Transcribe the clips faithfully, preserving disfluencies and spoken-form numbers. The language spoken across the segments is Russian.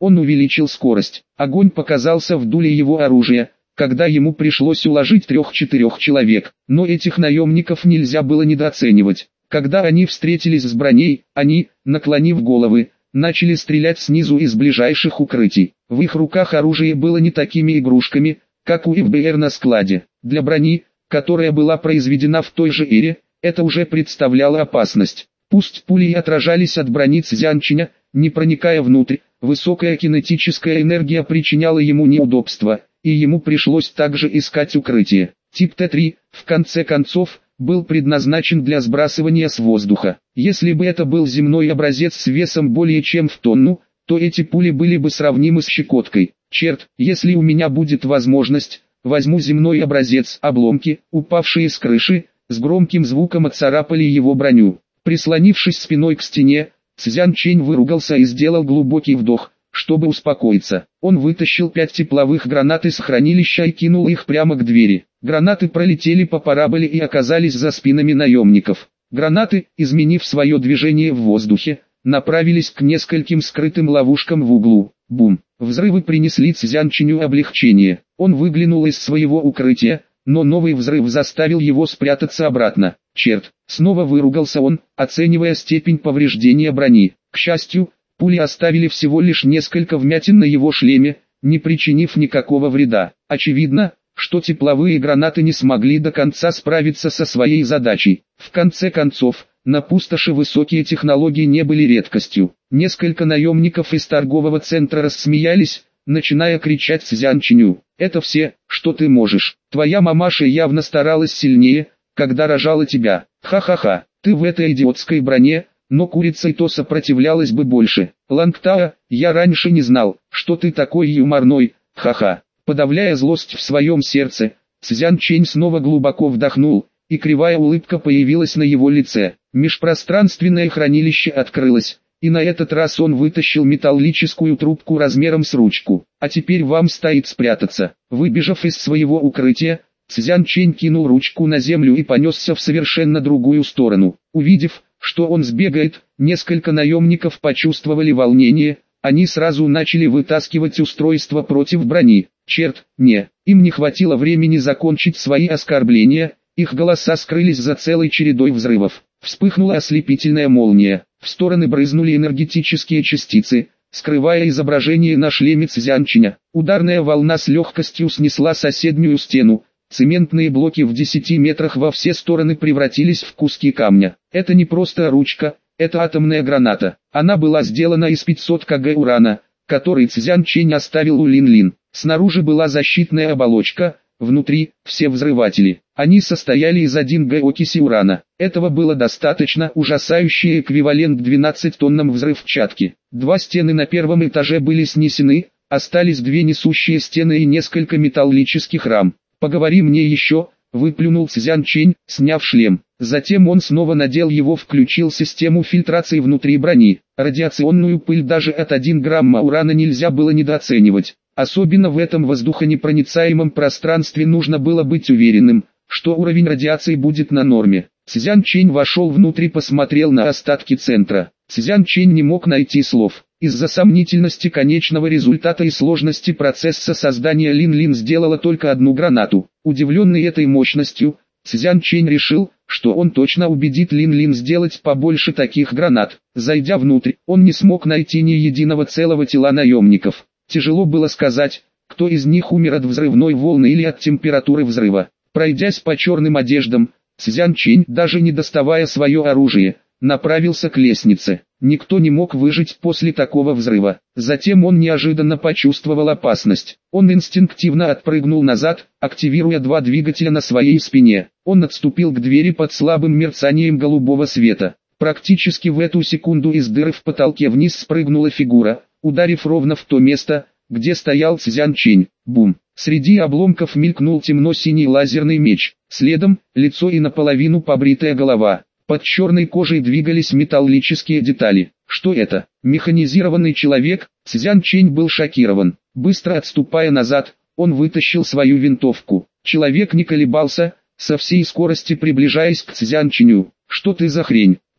Он увеличил скорость. Огонь показался в дуле его оружия, когда ему пришлось уложить трех-четырех человек. Но этих наемников нельзя было недооценивать. Когда они встретились с броней, они, наклонив головы, начали стрелять снизу из ближайших укрытий. В их руках оружие было не такими игрушками, как у эф бэ эр на складе. Для брони, которая была произведена в той же эре, это уже представляло опасность. Пусть пули и отражались от брони Цзянчиня, не проникая внутрь, высокая кинетическая энергия причиняла ему неудобства, и ему пришлось также искать укрытие. Тип Т три, в конце концов, был предназначен для сбрасывания с воздуха. Если бы это был земной образец с весом более чем в тонну, то эти пули были бы сравнимы с щекоткой. Черт, если у меня будет возможность, возьму земной образец. Обломки, упавшие с крыши, с громким звуком отцарапали его броню. Прислонившись спиной к стене, Цзянчень выругался и сделал глубокий вдох, чтобы успокоиться. Он вытащил пять тепловых гранат из хранилища и кинул их прямо к двери. Гранаты пролетели по параболе и оказались за спинами наемников. Гранаты, изменив свое движение в воздухе, направились к нескольким скрытым ловушкам в углу. Бум! Взрывы принесли Цзянченю облегчение. Он выглянул из своего укрытия, но новый взрыв заставил его спрятаться обратно. Черт! Снова выругался он, оценивая степень повреждения брони. К счастью, пули оставили всего лишь несколько вмятин на его шлеме, не причинив никакого вреда. Очевидно, что тепловые гранаты не смогли до конца справиться со своей задачей. В конце концов, на пустоши высокие технологии не были редкостью. Несколько наемников из торгового центра рассмеялись, начиная кричать Цзянченю: «Это все, что ты можешь. Твоя мамаша явно старалась сильнее, когда рожала тебя. Ха-ха-ха, ты в этой идиотской броне, но курица и то сопротивлялась бы больше. Лангтаа, я раньше не знал, что ты такой юморной, ха-ха». Подавляя злость в своем сердце, Цзянчень снова глубоко вдохнул, и кривая улыбка появилась на его лице. Межпространственное хранилище открылось, и на этот раз он вытащил металлическую трубку размером с ручку. «А теперь вам стоит спрятаться». Выбежав из своего укрытия, Цзянчень кинул ручку на землю и понесся в совершенно другую сторону. Увидев, что он сбегает, несколько наемников почувствовали волнение, они сразу начали вытаскивать устройство против брони. Черт, не, им не хватило времени закончить свои оскорбления, их голоса скрылись за целой чередой взрывов. Вспыхнула ослепительная молния, в стороны брызнули энергетические частицы, скрывая изображение на шлеме Цзянченя. Ударная волна с легкостью снесла соседнюю стену, цементные блоки в десяти метрах во все стороны превратились в куски камня. Это не просто ручка, это атомная граната. Она была сделана из пятисот килограммов урана, который Цзянчень оставил у Лин-Лин. Снаружи была защитная оболочка, внутри – все взрыватели. Они состояли из одной гэ окиси урана. Этого было достаточно, ужасающий эквивалент двенадцати тоннам взрывчатки. Два стены на первом этаже были снесены, остались две несущие стены и несколько металлических рам. «Поговори мне еще», — выплюнул Цзянчень, сняв шлем. Затем он снова надел его, включил систему фильтрации внутри брони. Радиационную пыль даже от одного грамма урана нельзя было недооценивать. Особенно в этом воздухонепроницаемом пространстве нужно было быть уверенным, что уровень радиации будет на норме. Цзянчень вошел внутрь и посмотрел на остатки центра. Цзянчень не мог найти слов. Из-за сомнительности конечного результата и сложности процесса создания Лин-Лин сделала только одну гранату. Удивленный этой мощностью, Цзянчень решил, что он точно убедит Лин-Лин сделать побольше таких гранат. Зайдя внутрь, он не смог найти ни единого целого тела наемников. Тяжело было сказать, кто из них умер от взрывной волны или от температуры взрыва. Пройдясь по черным одеждам, Цзянчень, даже не доставая свое оружие, направился к лестнице. Никто не мог выжить после такого взрыва. Затем он неожиданно почувствовал опасность. Он инстинктивно отпрыгнул назад, активируя два двигателя на своей спине. Он отступил к двери под слабым мерцанием голубого света. Практически в эту секунду из дыры в потолке вниз спрыгнула фигура, ударив ровно в то место, где стоял Цзянчень. Бум! Среди обломков мелькнул темно-синий лазерный меч. Следом, лицо и наполовину побритая голова. Под черной кожей двигались металлические детали. Что это? Механизированный человек? Цзянчень был шокирован. Быстро отступая назад, он вытащил свою винтовку. Человек не колебался, со всей скорости приближаясь к Цзянченю. «Что ты за хрень?»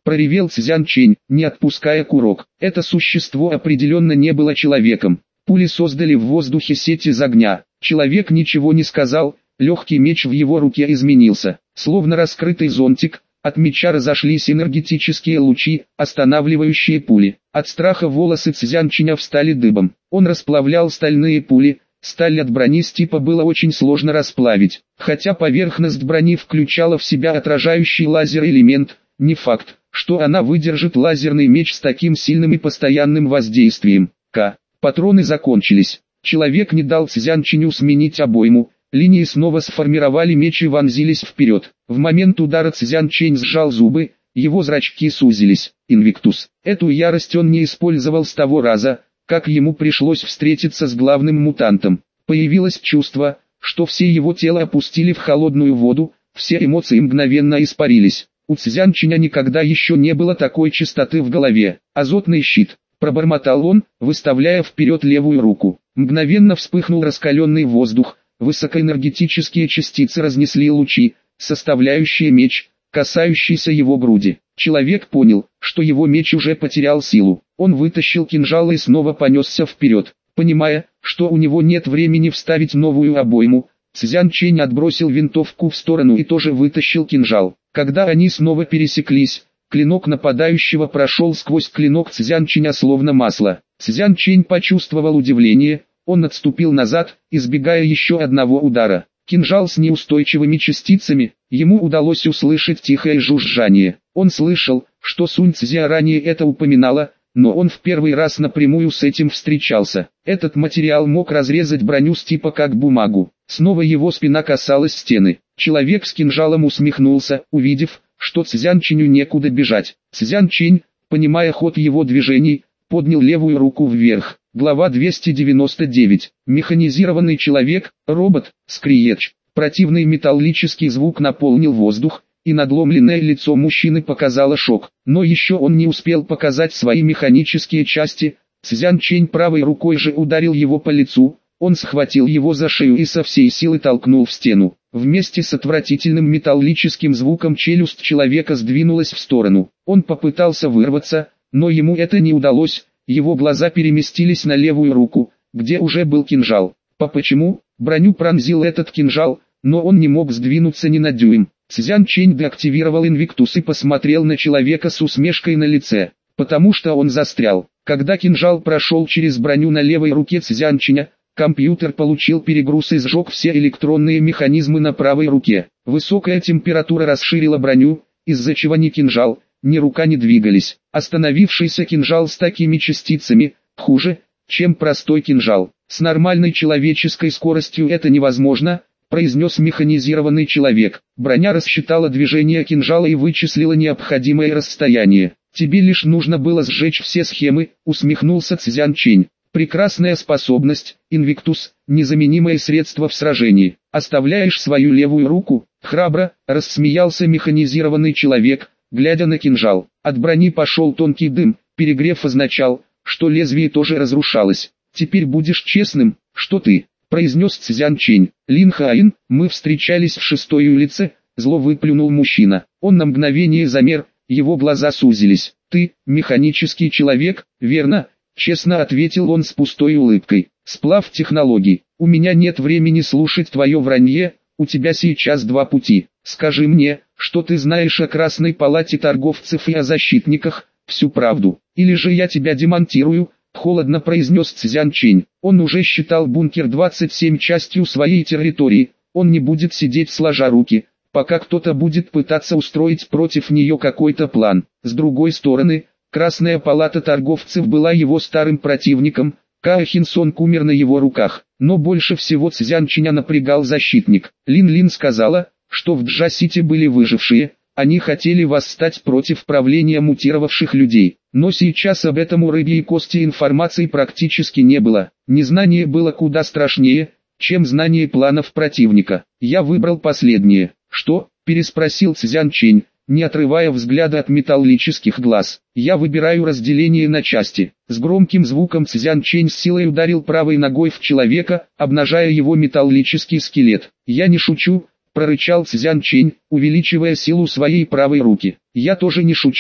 проревел Цзян Чэнь, не отпуская курок. Это существо определенно не было человеком. Пули создали в воздухе сеть из огня. Человек ничего не сказал, легкий меч в его руке изменился. Словно раскрытый зонтик, от меча разошлись энергетические лучи, останавливающие пули. От страха волосы Цзян Чэня встали дыбом. Он расплавлял стальные пули. Сталь от брони с типа было очень сложно расплавить. Хотя поверхность брони включала в себя отражающий лазер-элемент, не факт, что она выдержит лазерный меч с таким сильным и постоянным воздействием. К. Патроны закончились. Человек не дал Цзян Чэню сменить обойму. Линии снова сформировали меч и вонзились вперед. В момент удара Цзян Чэнь сжал зубы, его зрачки сузились. Инвиктус. Эту ярость он не использовал с того раза, как ему пришлось встретиться с главным мутантом. Появилось чувство, что все его тело опустили в холодную воду, все эмоции мгновенно испарились. У Цзян Чэня никогда еще не было такой чистоты в голове. Азотный щит. Пробормотал он, выставляя вперед левую руку. Мгновенно вспыхнул раскаленный воздух, высокоэнергетические частицы разнесли лучи, составляющие меч, касающийся его груди. Человек понял, что его меч уже потерял силу. Он вытащил кинжал и снова понесся вперед. Понимая, что у него нет времени вставить новую обойму, Цзян Чэнь отбросил винтовку в сторону и тоже вытащил кинжал. Когда они снова пересеклись, клинок нападающего прошел сквозь клинок Цзян Чэня словно масло. Цзян Чэнь почувствовал удивление, он отступил назад, избегая еще одного удара. Кинжал с неустойчивыми частицами, ему удалось услышать тихое жужжание. Он слышал, что Сунь Цзя ранее это упоминала, но он в первый раз напрямую с этим встречался. Этот материал мог разрезать броню с типа как бумагу. Снова его спина касалась стены. Человек с кинжалом усмехнулся, увидев, что Цзян Чэню некуда бежать. Цзян Чэнь, понимая ход его движений, поднял левую руку вверх. Глава двести девяносто девять. Механизированный человек, робот, скриеч. Противный металлический звук наполнил воздух, и надломленное лицо мужчины показало шок. Но еще он не успел показать свои механические части. Цзян Чэнь правой рукой же ударил его по лицу. Он схватил его за шею и со всей силы толкнул в стену. Вместе с отвратительным металлическим звуком челюсть человека сдвинулась в сторону. Он попытался вырваться, но ему это не удалось. Его глаза переместились на левую руку, где уже был кинжал. По почему? Броню пронзил этот кинжал, но он не мог сдвинуться ни на дюйм. Цзян Чэнь деактивировал инвиктус и посмотрел на человека с усмешкой на лице, потому что он застрял. Когда кинжал прошел через броню на левой руке Цзян Чэня, компьютер получил перегруз и сжег все электронные механизмы на правой руке. Высокая температура расширила броню, из-за чего ни кинжал, ни рука не двигались. Остановившийся кинжал с такими частицами, хуже, чем простой кинжал. С нормальной человеческой скоростью это невозможно, произнес механизированный человек. Броня рассчитала движение кинжала и вычислила необходимое расстояние. Тебе лишь нужно было сжечь все схемы, усмехнулся Цзян Чэнь. Прекрасная способность, инвиктус, незаменимое средство в сражении. Оставляешь свою левую руку, храбро, рассмеялся механизированный человек, глядя на кинжал. От брони пошел тонкий дым, перегрев означал, что лезвие тоже разрушалось. Теперь будешь честным, что ты, произнес Цзян Чэнь. Лин Хаин, мы встречались в шестой улице, зло выплюнул мужчина. Он на мгновение замер, его глаза сузились. Ты, механический человек, верно? Честно ответил он с пустой улыбкой. Сплав технологий. У меня нет времени слушать твое вранье, у тебя сейчас два пути. Скажи мне, что ты знаешь о Красной палате торговцев и о защитниках, всю правду. Или же я тебя демонтирую, холодно произнес Цзян Чэнь. Он уже считал бункер двадцать семь частью своей территории. Он не будет сидеть сложа руки, пока кто-то будет пытаться устроить против нее какой-то план. С другой стороны, Красная палата торговцев была его старым противником, Као Хин Сонг умер на его руках. Но больше всего Цзян Чэня напрягал защитник. Лин Лин сказала, что в Джа-Сити были выжившие, они хотели восстать против правления мутировавших людей. Но сейчас об этом у рыбьей кости информации практически не было. Незнание было куда страшнее, чем знание планов противника. Я выбрал последнее. Что? Переспросил Цзян Чэнь, не отрывая взгляда от металлических глаз. Я выбираю разделение на части. С громким звуком Цзян Чэнь с силой ударил правой ногой в человека, обнажая его металлический скелет. Я не шучу, прорычал Цзян Чэнь, увеличивая силу своей правой руки. Я тоже не шучу,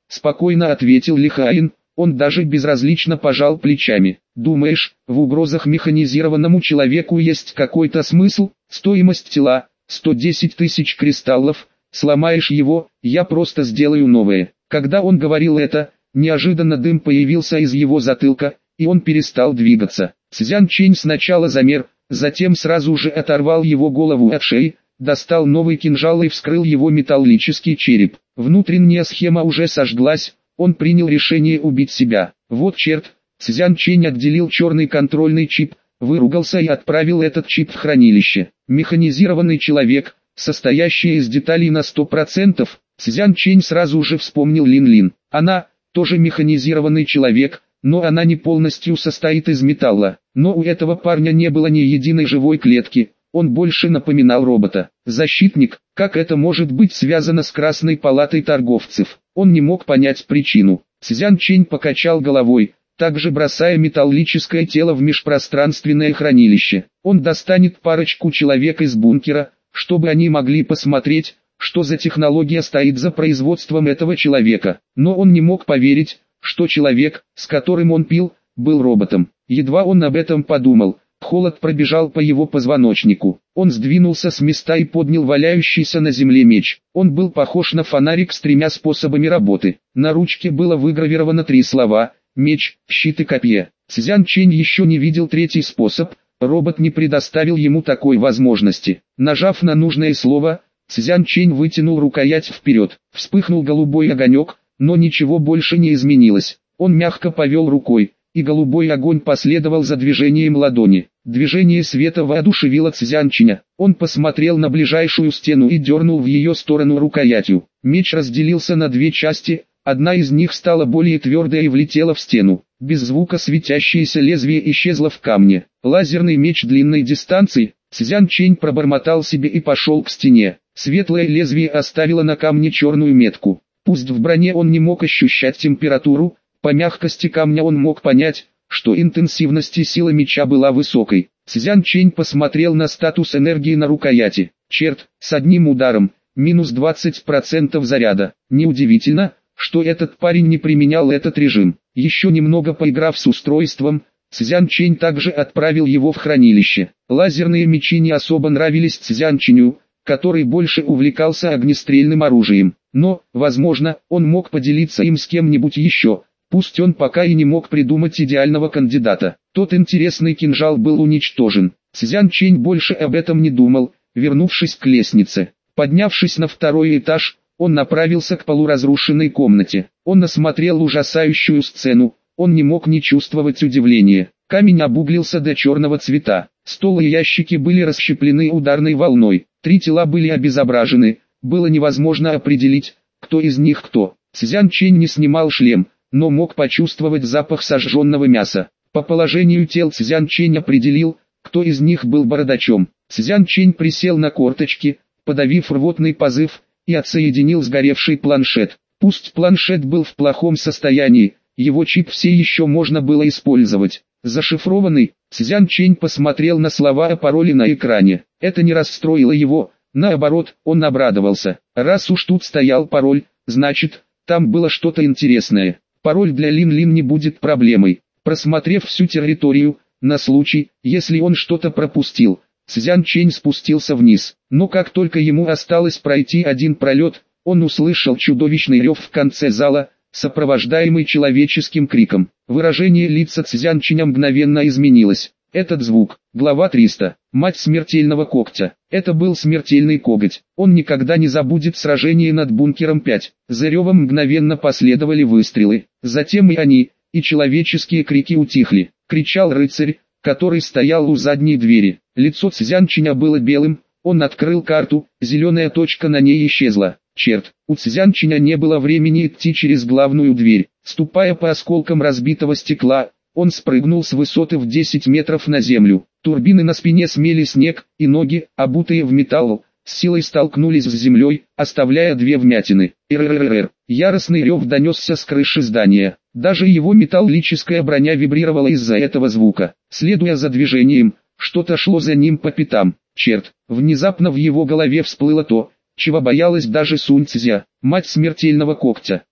спокойно ответил Лихаин. Он даже безразлично пожал плечами. Думаешь, в угрозах механизированному человеку есть какой-то смысл? Стоимость тела – сто десять тысяч кристаллов. Сломаешь его, я просто сделаю новое. Когда он говорил это, неожиданно дым появился из его затылка, и он перестал двигаться. Цзян Чэнь сначала замер, затем сразу же оторвал его голову от шеи, достал новый кинжал и вскрыл его металлический череп. Внутренняя схема уже сожглась. Он принял решение убить себя. Вот черт, Цзян Чэнь отделил черный контрольный чип, выругался и отправил этот чип в хранилище. Механизированный человек, состоящий из деталей на сто процентов, Цзян Чэнь сразу же вспомнил Лин-Лин. Она, тоже механизированный человек, но она не полностью состоит из металла. Но у этого парня не было ни единой живой клетки, он больше напоминал робота. Защитник, как это может быть связано с Красной палатой торговцев? Он не мог понять причину. Цзян Чэнь покачал головой, также бросая металлическое тело в межпространственное хранилище. Он достанет парочку человек из бункера, чтобы они могли посмотреть, что за технология стоит за производством этого человека. Но он не мог поверить, что человек, с которым он пил, был роботом. Едва он об этом подумал, холод пробежал по его позвоночнику. Он сдвинулся с места и поднял валяющийся на земле меч. Он был похож на фонарик с тремя способами работы. На ручке было выгравировано три слова: меч, щит и копье. Цзян Чэнь еще не видел третий способ, робот не предоставил ему такой возможности. Нажав на нужное слово, Цзян Чэнь вытянул рукоять вперед. Вспыхнул голубой огонек, но ничего больше не изменилось. Он мягко повел рукой, и голубой огонь последовал за движением ладони. Движение света воодушевило Цзян Чэня. Он посмотрел на ближайшую стену и дернул в ее сторону рукоятью. Меч разделился на две части, одна из них стала более твердой и влетела в стену. Без звука светящееся лезвие исчезло в камне. Лазерный меч длинной дистанции. Цзян Чэнь пробормотал себе и пошел к стене. Светлое лезвие оставило на камне черную метку. Пусть в броне он не мог ощущать температуру, по мягкости камня он мог понять, что интенсивность силы меча была высокой. Цзян Чэнь посмотрел на статус энергии на рукояти. Черт, с одним ударом, минус двадцать процентов заряда. Неудивительно, что этот парень не применял этот режим. Еще немного поиграв с устройством, Цзян Чэнь также отправил его в хранилище. Лазерные мечи не особо нравились Цзян Чэню, который больше увлекался огнестрельным оружием. Но, возможно, он мог поделиться им с кем-нибудь еще. Пусть он пока и не мог придумать идеального кандидата. Тот интересный кинжал был уничтожен. Цзян Чэнь больше об этом не думал, вернувшись к лестнице. Поднявшись на второй этаж, он направился к полуразрушенной комнате. Он осмотрел ужасающую сцену, он не мог не чувствовать удивления. Камень обуглился до черного цвета. Стол и ящики были расщеплены ударной волной. Три тела были обезображены. Было невозможно определить, кто из них кто. Цзян Чэнь не снимал шлем, но мог почувствовать запах сожженного мяса. По положению тел Цзян Чэнь определил, кто из них был бородачом. Цзян Чэнь присел на корточки, подавив рвотный позыв, и отсоединил сгоревший планшет. Пусть планшет был в плохом состоянии, его чип все еще можно было использовать. Зашифрованный, Цзян Чэнь посмотрел на слова о пароле на экране. Это не расстроило его, наоборот, он обрадовался. Раз уж тут стоял пароль, значит, там было что-то интересное. Пароль для Лин-Лин не будет проблемой. Просмотрев всю территорию, на случай, если он что-то пропустил, Цзян Чэнь спустился вниз. Но как только ему осталось пройти один пролет, он услышал чудовищный рев в конце зала, сопровождаемый человеческим криком. Выражение лица Цзян Чэня мгновенно изменилось. Этот звук, глава триста, мать смертельного когтя. Это был смертельный коготь. Он никогда не забудет сражение над бункером пять. За ревом мгновенно последовали выстрелы. Затем и они, и человеческие крики утихли. Кричал рыцарь, который стоял у задней двери. Лицо Цзян Чэня было белым. Он открыл карту, зеленая точка на ней исчезла. Черт, у Цзян Чэня не было времени идти через главную дверь. Ступая по осколкам разбитого стекла, он спрыгнул с высоты в десять метров на землю. Турбины на спине смели снег, и ноги, обутые в металл, с силой столкнулись с землей, оставляя две вмятины. Р-р-р-р. Яростный рев донесся с крыши здания. Даже его металлическая броня вибрировала из-за этого звука. Следуя за движением, что-то шло за ним по пятам. Черт, внезапно в его голове всплыло то, чего боялась даже Сунь Цзя. Мать смертельного когтя.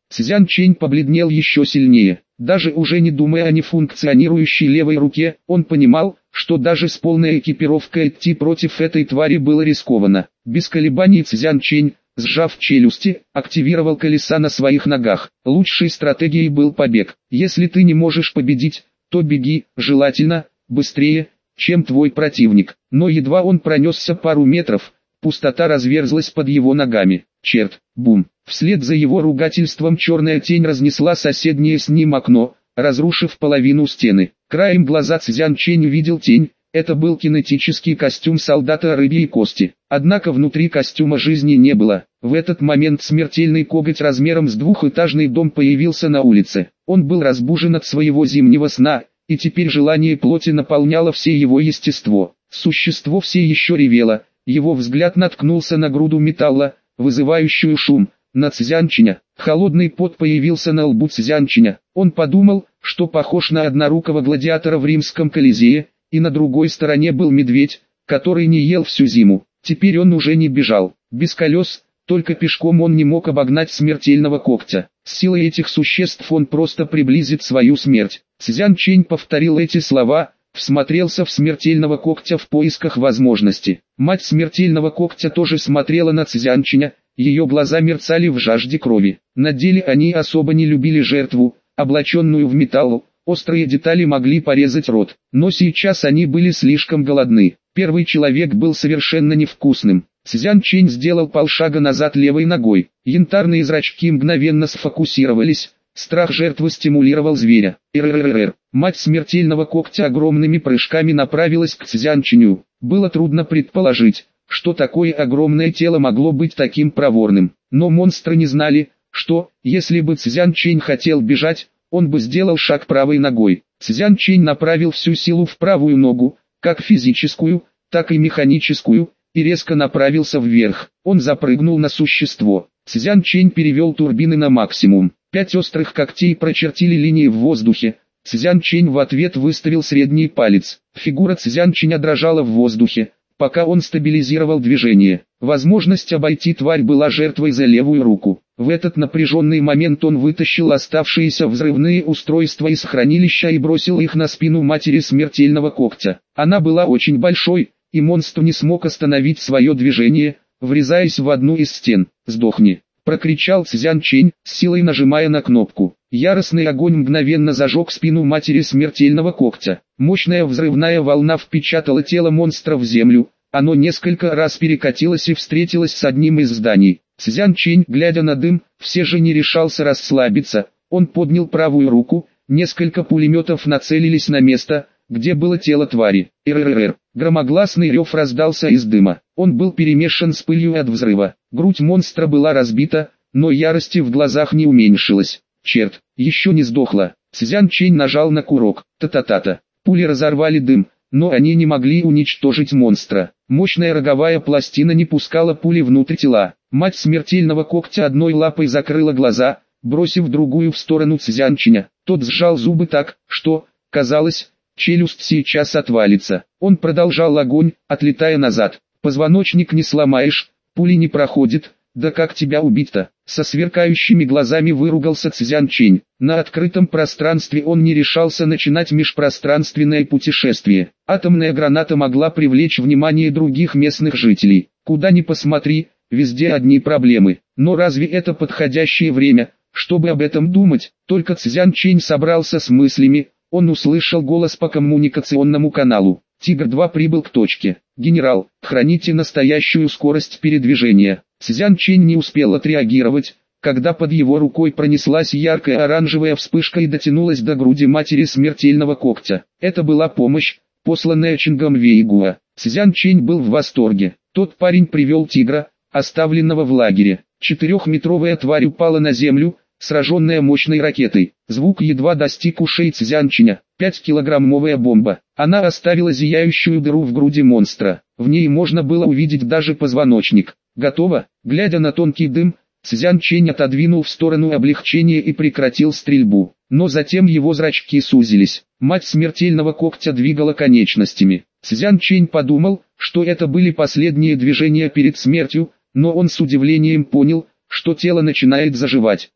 Цзян Чэнь побледнел еще сильнее. Даже уже не думая о нефункционирующей левой руке, он понимал, что даже с полной экипировкой идти против этой твари было рискованно. Без колебаний Цзян Чэнь, сжав челюсти, активировал колеса на своих ногах. Лучшей стратегией был побег. Если ты не можешь победить, то беги, желательно, быстрее, чем твой противник. Но едва он пронесся пару метров, пустота разверзлась под его ногами. Черт, бум. Вслед за его ругательством черная тень разнесла соседнее с ним окно, разрушив половину стены. Краем глаза Цзян Чэнь увидел тень. Это был кинетический костюм солдата рыбьей кости. Однако внутри костюма жизни не было. В этот момент смертельный коготь размером с двухэтажный дом появился на улице. Он был разбужен от своего зимнего сна, и теперь желание плоти наполняло все его естество. Существо все еще ревело. Его взгляд наткнулся на груду металла, вызывающую шум, на Цзян Чэня. Холодный пот появился на лбу Цзян Чэня. Он подумал, что похож на однорукого гладиатора в римском Колизее, и на другой стороне был медведь, который не ел всю зиму. Теперь он уже не бежал. Без колес, только пешком он не мог обогнать смертельного когтя. С силой этих существ он просто приблизит свою смерть. Цзян Чэнь повторил эти слова, всмотрелся в смертельного когтя в поисках возможности. Мать смертельного когтя тоже смотрела на Цзян Чэня, ее глаза мерцали в жажде крови. На деле они особо не любили жертву, облаченную в металл. Острые детали могли порезать рот, но сейчас они были слишком голодны. Первый человек был совершенно невкусным. Цзян Чэнь сделал полшага назад левой ногой. Янтарные зрачки мгновенно сфокусировались. Страх жертвы стимулировал зверя. Р-р-р-р. Мать смертельного когтя огромными прыжками направилась к Цзян Чэню. Было трудно предположить, что такое огромное тело могло быть таким проворным. Но монстры не знали, что, если бы Цзян Чэнь хотел бежать, он бы сделал шаг правой ногой. Цзян Чэнь направил всю силу в правую ногу, как физическую, так и механическую, и резко направился вверх. Он запрыгнул на существо. Цзян Чэнь перевел турбины на максимум. Пять острых когтей прочертили линии в воздухе. Цзян Чэнь в ответ выставил средний палец. Фигура Цзян Чэня дрожала в воздухе, пока он стабилизировал движение. Возможность обойти тварь была жертвой за левую руку. В этот напряженный момент он вытащил оставшиеся взрывные устройства из хранилища и бросил их на спину матери смертельного когтя. Она была очень большой, и монстр не смог остановить свое движение, врезаясь в одну из стен. «Сдохни!» — прокричал Цзян Чэнь, с силой нажимая на кнопку. Яростный огонь мгновенно зажег спину матери смертельного когтя. Мощная взрывная волна впечатала тело монстра в землю. Оно несколько раз перекатилось и встретилось с одним из зданий. Цзян Чэнь, глядя на дым, все же не решался расслабиться. Он поднял правую руку, несколько пулеметов нацелились на место, где было тело твари. Р-р-р. Громогласный рев раздался из дыма. Он был перемешан с пылью от взрыва. Грудь монстра была разбита, но ярости в глазах не уменьшилось. Черт, еще не сдохла. Цзян Чэнь нажал на курок. Та-та-та-та. Пули разорвали дым, но они не могли уничтожить монстра. Мощная роговая пластина не пускала пули внутрь тела. Мать смертельного когтя одной лапой закрыла глаза, бросив другую в сторону Цзян Чэня. Тот сжал зубы так, что, казалось, челюсть сейчас отвалится. Он продолжал огонь, отлетая назад. Позвоночник не сломаешь, пули не проходят. Да как тебя убить-то? Со сверкающими глазами выругался Цзян Чэнь. На открытом пространстве он не решался начинать межпространственное путешествие. Атомная граната могла привлечь внимание других местных жителей. Куда ни посмотри, везде одни проблемы. Но разве это подходящее время, чтобы об этом думать? Только Цзян Чэнь собрался с мыслями, он услышал голос по коммуникационному каналу. Тигр-два прибыл к точке. Генерал, храните настоящую скорость передвижения. Цзян Чэнь не успел отреагировать, когда под его рукой пронеслась яркая оранжевая вспышка и дотянулась до груди матери смертельного когтя. Это была помощь, посланная Чингом Вейгуа. Цзян Чэнь был в восторге. Тот парень привел тигра, оставленного в лагере. Четырехметровая тварь упала на землю, сраженная мощной ракетой. Звук едва достиг ушей Цзян Чэня. Пятикилограммовая бомба. Она оставила зияющую дыру в груди монстра. В ней можно было увидеть даже позвоночник. Готово. Глядя на тонкий дым, Цзян Чэнь отодвинул в сторону облегчения и прекратил стрельбу. Но затем его зрачки сузились. Мать смертельного когтя двигала конечностями. Цзян Чэнь подумал, что это были последние движения перед смертью, но он с удивлением понял, что тело начинает заживать.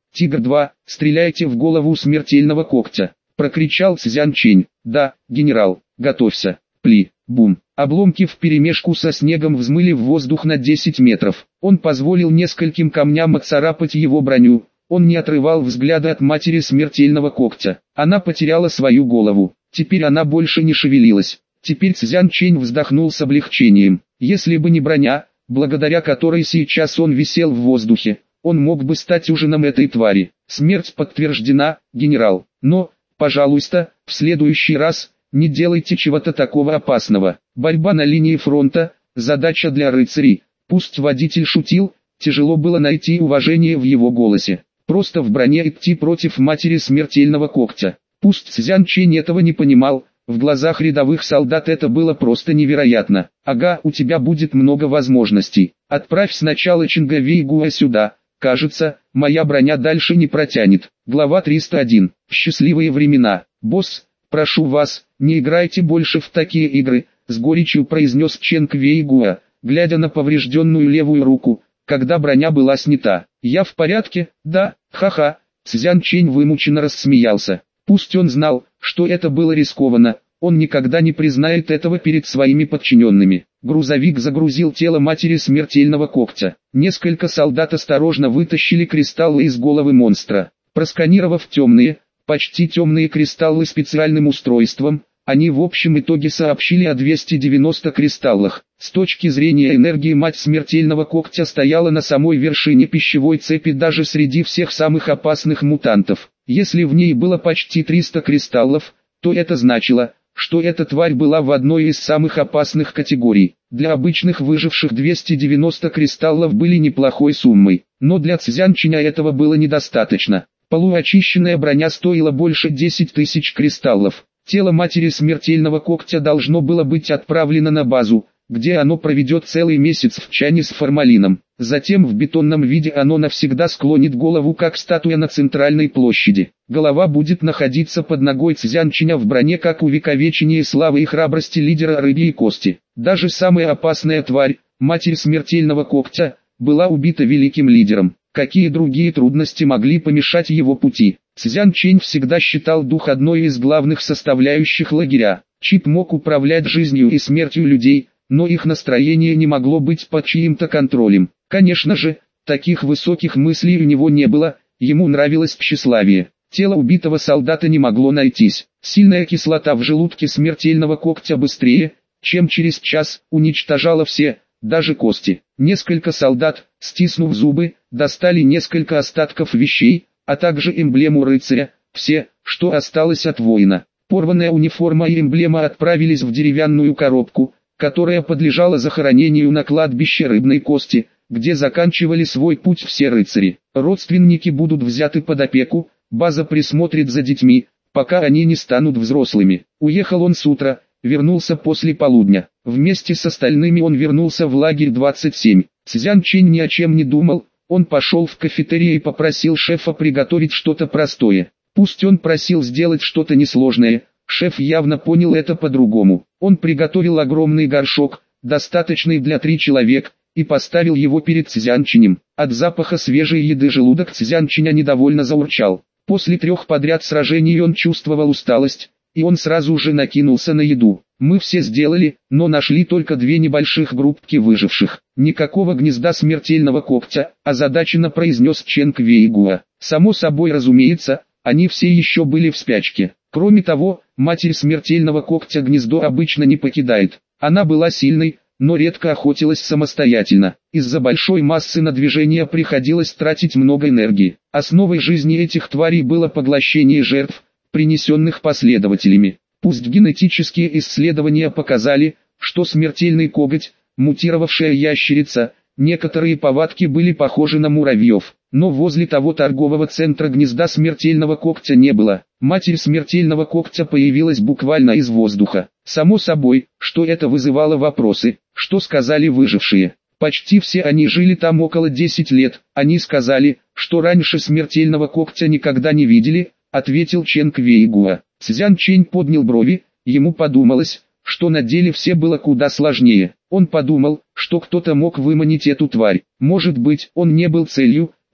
«Тигр два, стреляйте в голову смертельного когтя!» — прокричал Цзян Чэнь. «Да, генерал, готовься!» Пли, бум. Обломки вперемешку со снегом взмыли в воздух на десять метров. Он позволил нескольким камням отцарапать его броню. Он не отрывал взгляда от матери смертельного когтя. Она потеряла свою голову. Теперь она больше не шевелилась. Теперь Цзян Чэнь вздохнул с облегчением. Если бы не броня, благодаря которой сейчас он висел в воздухе, он мог бы стать ужином этой твари. Смерть подтверждена, генерал. Но, пожалуйста, в следующий раз не делайте чего-то такого опасного. Борьба на линии фронта – задача для рыцарей. Пусть водитель шутил, тяжело было найти уважение в его голосе. Просто в броне идти против матери смертельного когтя. Пусть Цзян Чэнь этого не понимал, в глазах рядовых солдат это было просто невероятно. Ага, у тебя будет много возможностей. Отправь сначала Чинга Вейгуа сюда. Кажется, моя броня дальше не протянет. Глава триста один. Счастливые времена. Босс, прошу вас, не играйте больше в такие игры, с горечью произнес Ченг Вейгуа, глядя на поврежденную левую руку, когда броня была снята. Я в порядке, да, ха-ха. Цзян Чэнь вымученно рассмеялся. Пусть он знал, что это было рискованно, он никогда не признает этого перед своими подчиненными. Грузовик загрузил тело матери смертельного когтя. Несколько солдат осторожно вытащили кристаллы из головы монстра. Просканировав темные, почти темные кристаллы специальным устройством, они в общем итоге сообщили о двухстах девяноста кристаллах. С точки зрения энергии мать смертельного когтя стояла на самой вершине пищевой цепи даже среди всех самых опасных мутантов. Если в ней было почти триста кристаллов, то это значило, что эта тварь была в одной из самых опасных категорий. Для обычных выживших двести девяносто кристаллов были неплохой суммой, но для Цзян Чэня этого было недостаточно. Полуочищенная броня стоила больше десяти тысяч кристаллов. Тело матери смертельного когтя должно было быть отправлено на базу, где оно проведет целый месяц в чане с формалином. Затем в бетонном виде оно навсегда склонит голову как статуя на центральной площади. Голова будет находиться под ногой Цзян Чэня в броне как увековечение славы и храбрости лидера рыбьей кости. Даже самая опасная тварь, матерь смертельного когтя, была убита великим лидером. Какие другие трудности могли помешать его пути? Цзян Чэнь всегда считал дух одной из главных составляющих лагеря. Чип мог управлять жизнью и смертью людей, но их настроение не могло быть под чьим-то контролем. Конечно же, таких высоких мыслей у него не было, ему нравилось тщеславие. Тело убитого солдата не могло найтись. Сильная кислота в желудке смертельного когтя быстрее, чем через час, уничтожала все, даже кости. Несколько солдат, стиснув зубы, достали несколько остатков вещей, а также эмблему рыцаря, все, что осталось от воина. Порванная униформа и эмблема отправились в деревянную коробку, которая подлежала захоронению на кладбище Рыбной Кости, где заканчивали свой путь все рыцари. Родственники будут взяты под опеку, база присмотрит за детьми, пока они не станут взрослыми. Уехал он с утра, вернулся после полудня. Вместе с остальными он вернулся в лагерь двадцать семь. Цзян Чэнь ни о чем не думал, он пошел в кафетерий и попросил шефа приготовить что-то простое. Пусть он просил сделать что-то несложное, шеф явно понял это по-другому. Он приготовил огромный горшок, достаточный для трех человек, и поставил его перед Цзян Чэнем. От запаха свежей еды желудок Цзян Чэня недовольно заурчал. После трех подряд сражений он чувствовал усталость, и он сразу же накинулся на еду. Мы все сделали, но нашли только две небольших группки выживших. Никакого гнезда смертельного когтя, озадаченно произнес Ченг Вейгуа. Само собой разумеется, они все еще были в спячке. Кроме того, матерь смертельного когтя гнездо обычно не покидает. Она была сильной, но редко охотилась самостоятельно. Из-за большой массы на движение приходилось тратить много энергии. Основой жизни этих тварей было поглощение жертв, принесенных последователями. Пусть генетические исследования показали, что смертельный коготь, мутировавшая ящерица, некоторые повадки были похожи на муравьев, но возле того торгового центра гнезда смертельного когтя не было. Матерь смертельного когтя появилась буквально из воздуха. Само собой, что это вызывало вопросы, что сказали выжившие. Почти все они жили там около десяти лет, они сказали, что раньше смертельного когтя никогда не видели, ответил Ченг Вейгуа. Цзян Чэнь поднял брови, ему подумалось, что на деле все было куда сложнее. Он подумал, что кто-то мог выманить эту тварь. Может быть, он не был целью,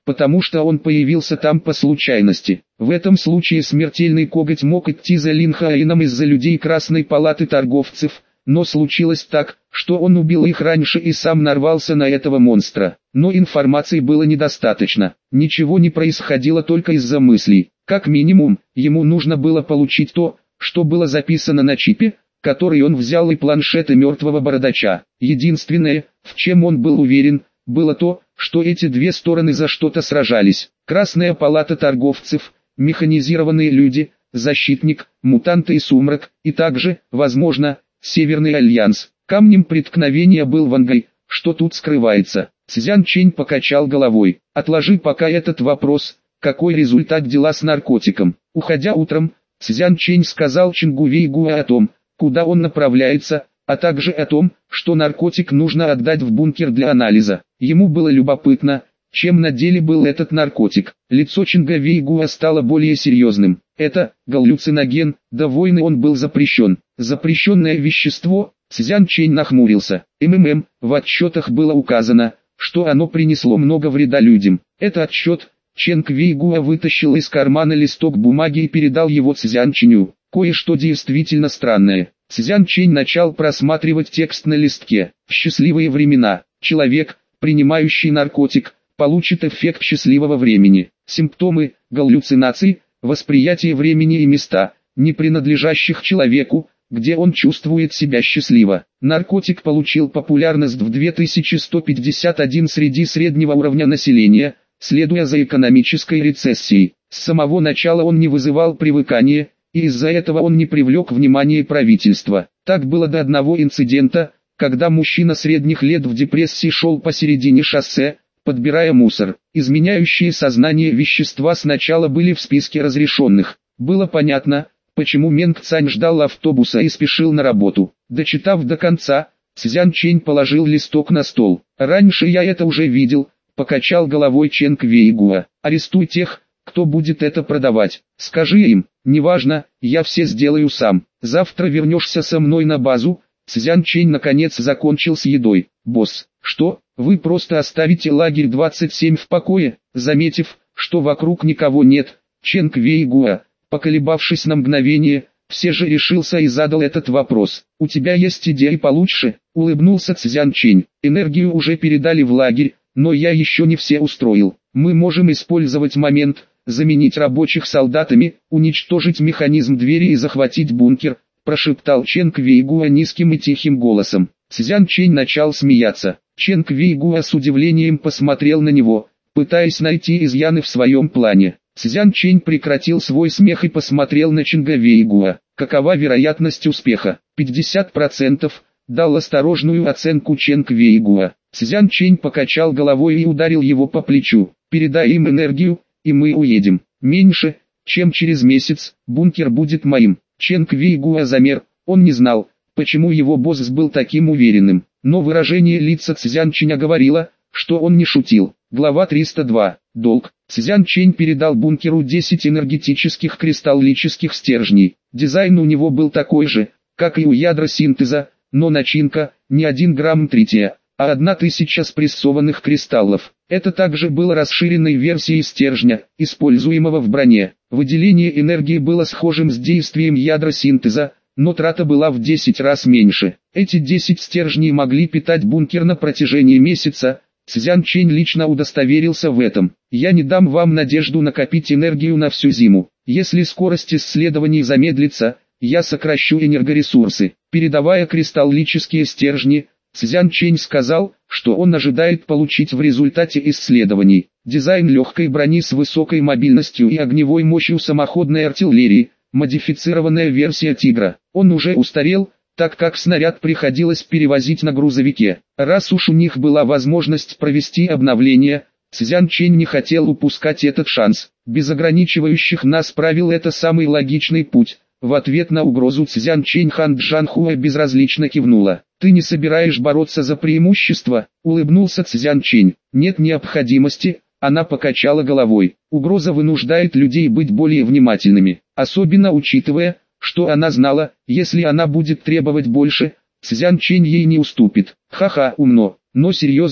потому что он появился там по случайности. В этом случае смертельный коготь мог идти за Линхаином из-за людей Красной палаты торговцев, но случилось так, что он убил их раньше и сам нарвался на этого монстра. Но информации было недостаточно, ничего не происходило только из-за мыслей. Как минимум, ему нужно было получить то, что было записано на чипе, который он взял и планшеты мертвого бородача. Единственное, в чем он был уверен, было то, что эти две стороны за что-то сражались. Красная палата торговцев, механизированные люди, защитник, мутанты и сумрак, и также, возможно, Северный альянс. Камнем преткновения был Вангай. Что тут скрывается? Цзян Чэнь покачал головой. Отложи пока этот вопрос, какой результат дела с наркотиком. Уходя утром, Цзян Чэнь сказал Чингу Вейгуа о том, куда он направляется, а также о том, что наркотик нужно отдать в бункер для анализа. Ему было любопытно, чем на деле был этот наркотик. Лицо Чинга Вейгуа стало более серьезным. Это галлюциноген, да войны он был запрещен. Запрещенное вещество, Цзян Чэнь нахмурился. МММ, в отчетах было указано, что оно принесло много вреда людям. Это отчет, Ченг Вейгуа вытащил из кармана листок бумаги и передал его Цзян Чэню. Кое-что действительно странное. Цзян Чэнь начал просматривать текст на листке. В счастливые времена, человек, принимающий наркотик, получит эффект счастливого времени. Симптомы, галлюцинации, восприятие времени и места, не принадлежащих человеку, где он чувствует себя счастливо. Наркотик получил популярность в две тысячи сто пятьдесят один среди среднего уровня населения, следуя за экономической рецессией. С самого начала он не вызывал привыкания, и из-за этого он не привлек внимание правительства. Так было до одного инцидента, когда мужчина средних лет в депрессии шел посередине шоссе, подбирая мусор. Изменяющие сознание вещества сначала были в списке разрешенных. Было понятно, почему Менг Цань ждал автобуса и спешил на работу. Дочитав до конца, Цзян Чэнь положил листок на стол. «Раньше я это уже видел», — покачал головой Ченг Вейгуа. «Арестуй тех, кто будет это продавать. Скажи им, неважно, я все сделаю сам. Завтра вернешься со мной на базу». Цзян Чэнь наконец закончил с едой. «Босс, что, вы просто оставите лагерь двадцать семь в покое?» Заметив, что вокруг никого нет, Ченг Вейгуа, поколебавшись на мгновение, все же решился и задал этот вопрос. «У тебя есть идеи получше?» — улыбнулся Цзян Чэнь. «Энергию уже передали в лагерь, но я еще не все устроил. Мы можем использовать момент, заменить рабочих солдатами, уничтожить механизм двери и захватить бункер», — прошептал Ченг Вейгуа низким и тихим голосом. Цзян Чэнь начал смеяться. Ченг Вейгуа с удивлением посмотрел на него, пытаясь найти изъяны в своем плане. Цзян Чэнь прекратил свой смех и посмотрел на Ченга Вейгуа. «Какова вероятность успеха?» «пятьдесят процентов», — дал осторожную оценку Ченг Вейгуа. Цзян Чэнь покачал головой и ударил его по плечу. «Передай им энергию, и мы уедем. Меньше, чем через месяц, бункер будет моим». Ченг Вейгуа замер, он не знал, почему его босс был таким уверенным. Но выражение лица Цзян Чэня говорило, что он не шутил. Глава триста два. Долг. Цзян Чэнь передал бункеру десять энергетических кристаллических стержней. Дизайн у него был такой же, как и у ядра синтеза, но начинка, не один грамм трития, а одна тысяча спрессованных кристаллов. Это также было расширенной версией стержня, используемого в броне. Выделение энергии было схожим с действием ядра синтеза, но трата была в десять раз меньше. Эти десять стержней могли питать бункер на протяжении месяца. Цзян Чэнь лично удостоверился в этом. «Я не дам вам надежду накопить энергию на всю зиму. Если скорость исследований замедлится, я сокращу энергоресурсы». Передавая кристаллические стержни, Цзян Чэнь сказал, что он ожидает получить в результате исследований. Дизайн легкой брони с высокой мобильностью и огневой мощью самоходной артиллерии, модифицированная версия «Тигра». Он уже устарел, так как снаряд приходилось перевозить на грузовике. Раз уж у них была возможность провести обновление, Цзян Чэнь не хотел упускать этот шанс. Без ограничивающих нас правил это самый логичный путь. В ответ на угрозу Цзян Чэнь Хан Джанхуа безразлично кивнула. «Ты не собираешь бороться за преимущество?» — улыбнулся Цзян Чэнь. «Нет необходимости», — она покачала головой. «Угроза вынуждает людей быть более внимательными, особенно учитывая, что она знала, если она будет требовать больше, Цзян Чэнь ей не уступит». «Ха-ха, умно, но серьезно,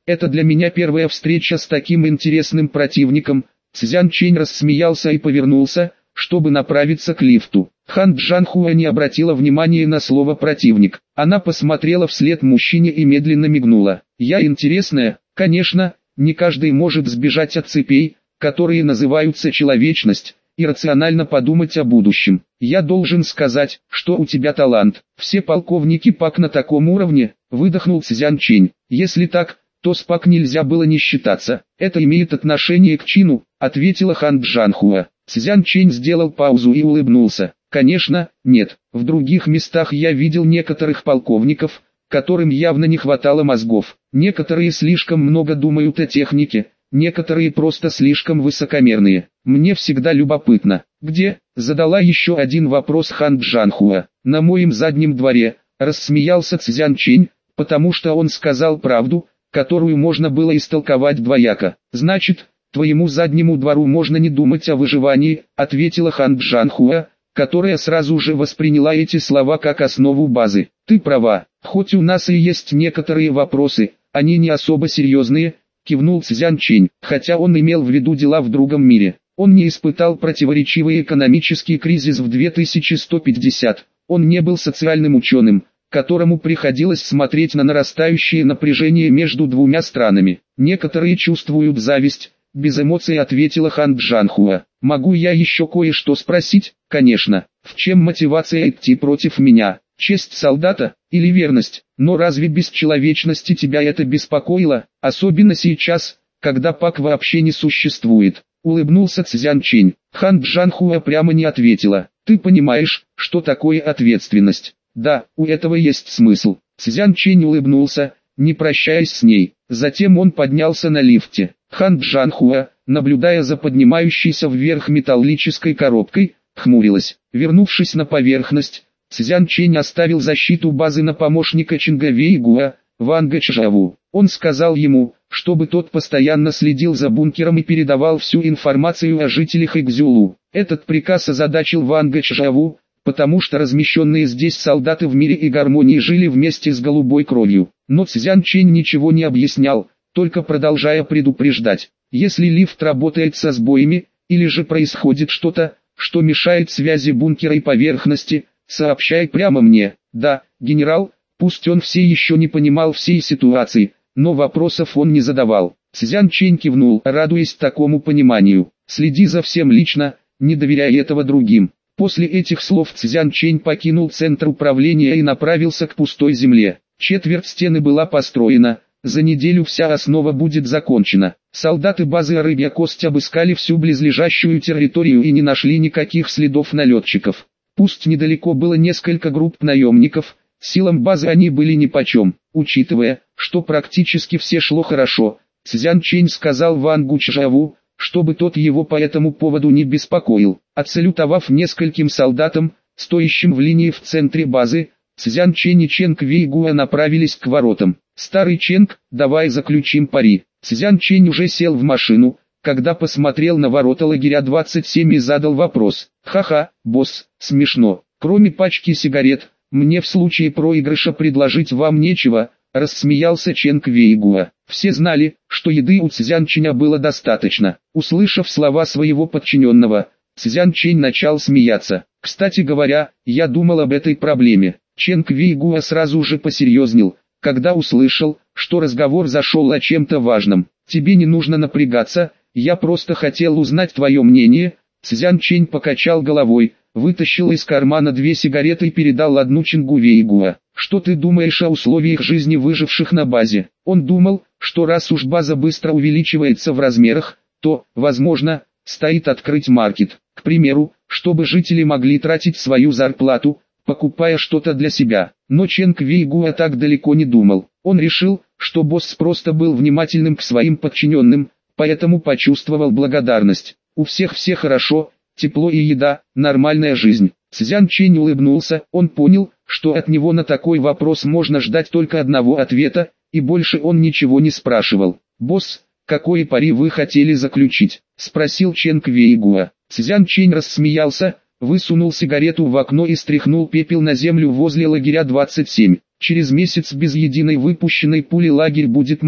Это для меня первая встреча с таким интересным противником. Цзян Чэнь рассмеялся и повернулся, чтобы направиться к лифту. Хан Джанхуа не обратила внимания на слово «противник». Она посмотрела вслед мужчине и медленно мигнула. «Я интересная, конечно, не каждый может сбежать от цепей, которые называются человечность, и рационально подумать о будущем. Я должен сказать, что у тебя талант. Все полковники Пак на таком уровне», — выдохнул Цзян Чэнь. «Если так, то с Пак нельзя было не считаться. Это имеет отношение к чину», — ответила Хан Джанхуа. Цзян Чэнь сделал паузу и улыбнулся. «Конечно, нет. В других местах я видел некоторых полковников, которым явно не хватало мозгов. Некоторые слишком много думают о технике, некоторые просто слишком высокомерные. Мне всегда любопытно, где?» — задала еще один вопрос Хан Джанхуа. «На моем заднем дворе», — рассмеялся Цзян Чэнь, потому что он сказал правду, которую можно было истолковать двояко. «Значит, твоему заднему двору можно не думать о выживании», — ответила Хан Джанхуа, которая сразу же восприняла эти слова как основу базы. «Ты права, хоть у нас и есть некоторые вопросы, они не особо серьезные», — кивнул Цзян Чэнь, хотя он имел в виду дела в другом мире. Он не испытал противоречивый экономический кризис в две тысячи сто пятьдесят, он не был социальным ученым, которому приходилось смотреть на нарастающее напряжение между двумя странами. «Некоторые чувствуют зависть», — без эмоций ответила Хан Джанхуа. «Могу я еще кое-что спросить?» «Конечно. В чем мотивация идти против меня? Честь солдата или верность? Но разве без человечности тебя это беспокоило, особенно сейчас, когда Пак вообще не существует?» Улыбнулся Цзян Чэнь. Хан Джанхуа прямо не ответила. «Ты понимаешь, что такое ответственность?» «Да, у этого есть смысл». Цзян Чэнь улыбнулся, не прощаясь с ней. Затем он поднялся на лифте. Хан Джанхуа, наблюдая за поднимающейся вверх металлической коробкой, хмурилась. Вернувшись на поверхность, Цзян Чэнь оставил защиту базы на помощника Чинга Вэйгуа, Ванга Чжаву. Он сказал ему, чтобы тот постоянно следил за бункером и передавал всю информацию о жителях Игзюлу. Этот приказ озадачил Ванга Чжаву, потому что размещенные здесь солдаты в мире и гармонии жили вместе с голубой кровью. Но Цзян Чэнь ничего не объяснял, только продолжая предупреждать. «Если лифт работает со сбоями, или же происходит что-то, что мешает связи бункера и поверхности, сообщай прямо мне». «Да, генерал», пусть он все еще не понимал всей ситуации, но вопросов он не задавал. Цзян Чэнь кивнул, радуясь такому пониманию. «Следи за всем лично, не доверяй этого другим». После этих слов Цзян Чэнь покинул центр управления и направился к пустой земле. Четверть стены была построена, за неделю вся основа будет закончена. Солдаты базы Рыбья Кость обыскали всю близлежащую территорию и не нашли никаких следов налетчиков. Пусть недалеко было несколько групп наемников, силам базы они были нипочем. Учитывая, что практически все шло хорошо, Цзян Чэнь сказал Вангу Чжаву, чтобы тот его по этому поводу не беспокоил. Отсалютовав нескольким солдатам, стоящим в линии в центре базы, Цзян Чэнь и Ченг Вэйгуа направились к воротам. «Старый Ченг, давай заключим пари». Цзян Чэнь уже сел в машину, когда посмотрел на ворота лагеря двадцать семь и задал вопрос. «Ха-ха, босс, смешно. Кроме пачки сигарет, мне в случае проигрыша предложить вам нечего», — рассмеялся Ченг Вэйгуа. Все знали, что еды у Цзян Чэня было достаточно. Услышав слова своего подчиненного, Цзян Чэнь начал смеяться. «Кстати говоря, я думал об этой проблеме». Ченг Вэйгуа сразу же посерьезнел, когда услышал, что разговор зашел о чем-то важном. «Тебе не нужно напрягаться, я просто хотел узнать твое мнение». Цзян Чэнь покачал головой, вытащил из кармана две сигареты и передал одну Ченгу Вэйгуа. «Что ты думаешь о условиях жизни выживших на базе?» Он думал, что раз уж база быстро увеличивается в размерах, то, возможно, стоит открыть маркет, к примеру, чтобы жители могли тратить свою зарплату, покупая что-то для себя. Но Ченг Вэйгуа так далеко не думал. Он решил, что босс просто был внимательным к своим подчиненным, поэтому почувствовал благодарность. У всех все хорошо, тепло и еда, нормальная жизнь. Цзян Чэнь улыбнулся, он понял, что от него на такой вопрос можно ждать только одного ответа, и больше он ничего не спрашивал. «Босс, какое пари вы хотели заключить?» — спросил Ченг Вэйгуа. Цзян Чэнь рассмеялся, высунул сигарету в окно и стряхнул пепел на землю возле лагеря двадцать семь. «Через месяц без единой выпущенной пули лагерь будет моим.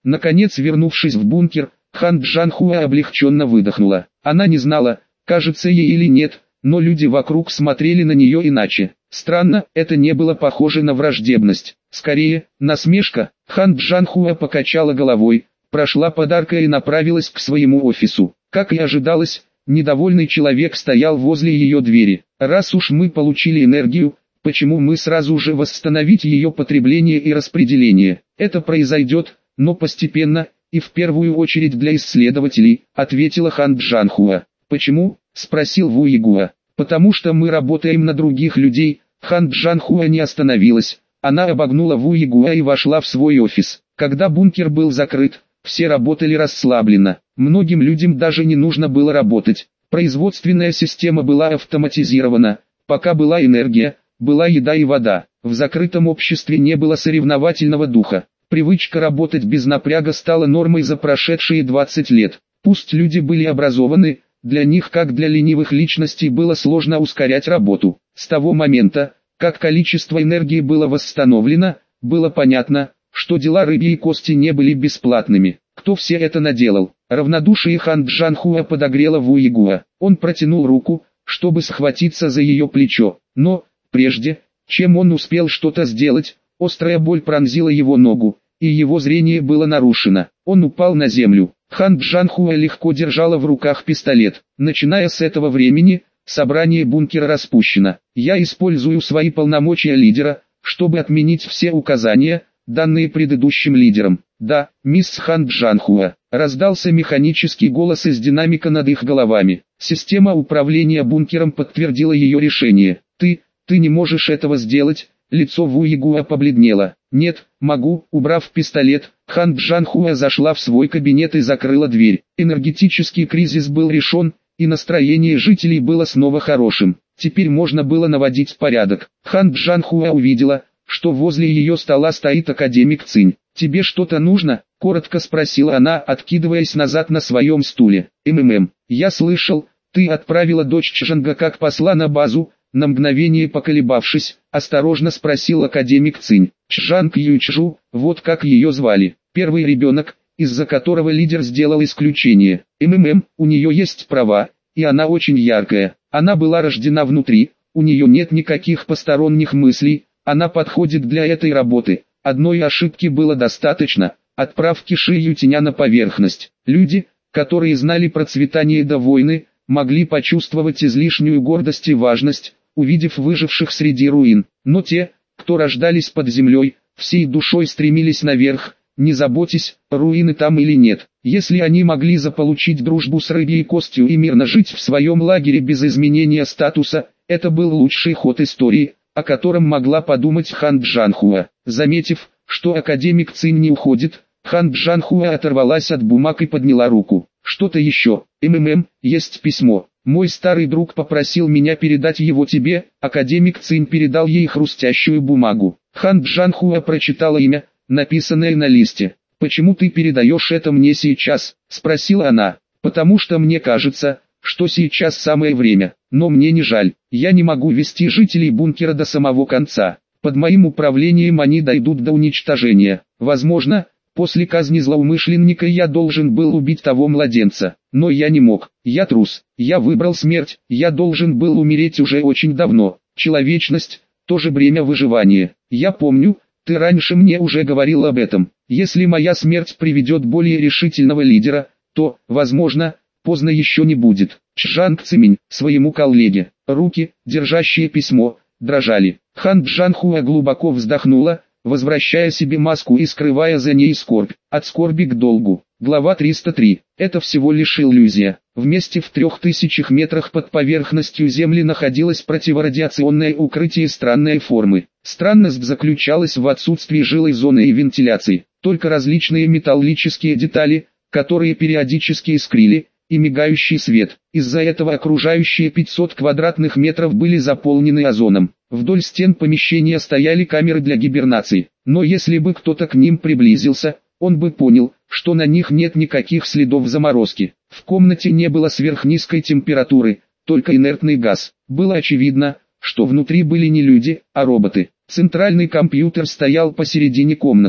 Наконец, вернувшись в бункер, Хан Джанхуа облегченно выдохнула. Она не знала, кажется ей или нет, но люди вокруг смотрели на нее иначе. Странно, это не было похоже на враждебность. Скорее, насмешка. Хан Джанхуа покачала головой, прошла подарка и направилась к своему офису. Как и ожидалось, недовольный человек стоял возле ее двери. «Раз уж мы получили энергию, почему мы сразу же восстановить ее потребление и распределение? Это произойдет, но постепенно, и в первую очередь для исследователей», ответила Хан Джанхуа. «Почему?» – спросил Ву Игуа. «Потому что мы работаем на других людей». Хан Джанхуа не остановилась. Она обогнула Ву Игуа и вошла в свой офис. Когда бункер был закрыт, все работали расслабленно. Многим людям даже не нужно было работать. Производственная система была автоматизирована. Пока была энергия, была еда и вода. В закрытом обществе не было соревновательного духа. Привычка работать без напряга стала нормой за прошедшие двадцать лет. Пусть люди были образованы, для них, как для ленивых личностей, было сложно ускорять работу. С того момента, как количество энергии было восстановлено, было понятно, что дела рыбьей кости не были бесплатными. Кто все это наделал? Равнодушие Хан Джанхуа подогрело Ву Игуа. Он протянул руку, чтобы схватиться за ее плечо. Но, прежде, чем он успел что-то сделать, острая боль пронзила его ногу, и его зрение было нарушено. Он упал на землю. Хан Джанхуа легко держала в руках пистолет. Начиная с этого времени, собрание бункера распущено. Я использую свои полномочия лидера, чтобы отменить все указания, данные предыдущим лидерам. «Да, мисс Хан Джанхуа», — раздался механический голос из динамика над их головами. Система управления бункером подтвердила ее решение. «Ты, ты не можешь этого сделать», — лицо Ву Игуа побледнело. «Нет, могу». Убрав пистолет, Хан Джанхуа зашла в свой кабинет и закрыла дверь. Энергетический кризис был решен, и настроение жителей было снова хорошим. Теперь можно было наводить порядок. Хан Джанхуа увидела, что возле ее стола стоит академик Цинь. «Тебе что-то нужно?» – коротко спросила она, откидываясь назад на своем стуле. «МММ, я слышал, ты отправила дочь Чжанга как посла на базу», на мгновение поколебавшись, осторожно спросил академик Цинь. Чжанг Юйчжу, вот как ее звали, первый ребенок, из-за которого лидер сделал исключение. МММ, у нее есть права, и она очень яркая. Она была рождена внутри, у нее нет никаких посторонних мыслей, она подходит для этой работы. Одной ошибки было достаточно, отправки Ши Ютиня на поверхность. Люди, которые знали процветание до войны, могли почувствовать излишнюю гордость и важность, увидев выживших среди руин. Но те, кто рождались под землей, всей душой стремились наверх, не заботясь, руины там или нет. Если они могли заполучить дружбу с рыбьей костью и мирно жить в своем лагере без изменения статуса, это был лучший ход истории, о котором могла подумать Хан Джанхуа. Заметив, что академик Цинь не уходит, Хан Джанхуа оторвалась от бумаг и подняла руку. «Что-то еще? МММ, есть письмо. Мой старый друг попросил меня передать его тебе». Академик Цинь передал ей хрустящую бумагу. Хан Джанхуа прочитала имя, написанное на листе. «Почему ты передаешь это мне сейчас?» – спросила она. «Потому что мне кажется, что сейчас самое время, но мне не жаль. Я не могу вести жителей бункера до самого конца. Под моим управлением они дойдут до уничтожения. Возможно, после казни злоумышленника я должен был убить того младенца, но я не мог. Я трус. Я выбрал смерть. Я должен был умереть уже очень давно. Человечность – тоже бремя выживания. Я помню, ты раньше мне уже говорил об этом. Если моя смерть приведет более решительного лидера, то, возможно, поздно еще не будет». Чжанг Циминь, своему коллеге, руки, держащие письмо, дрожали. Хан Джанхуа глубоко вздохнула, возвращая себе маску и скрывая за ней скорбь. От скорби к долгу. Глава триста три. Это всего лишь иллюзия. Вместе в трех тысячах метрах под поверхностью Земли находилось противорадиационное укрытие странной формы. Странность заключалась в отсутствии жилой зоны и вентиляции. Только различные металлические детали, которые периодически искрили, и мигающий свет. Из-за этого окружающие пятьсот квадратных метров были заполнены озоном. Вдоль стен помещения стояли камеры для гибернации. Но если бы кто-то к ним приблизился, он бы понял, что на них нет никаких следов заморозки. В комнате не было сверхнизкой температуры, только инертный газ. Было очевидно, что внутри были не люди, а роботы. Центральный компьютер стоял посередине комнаты.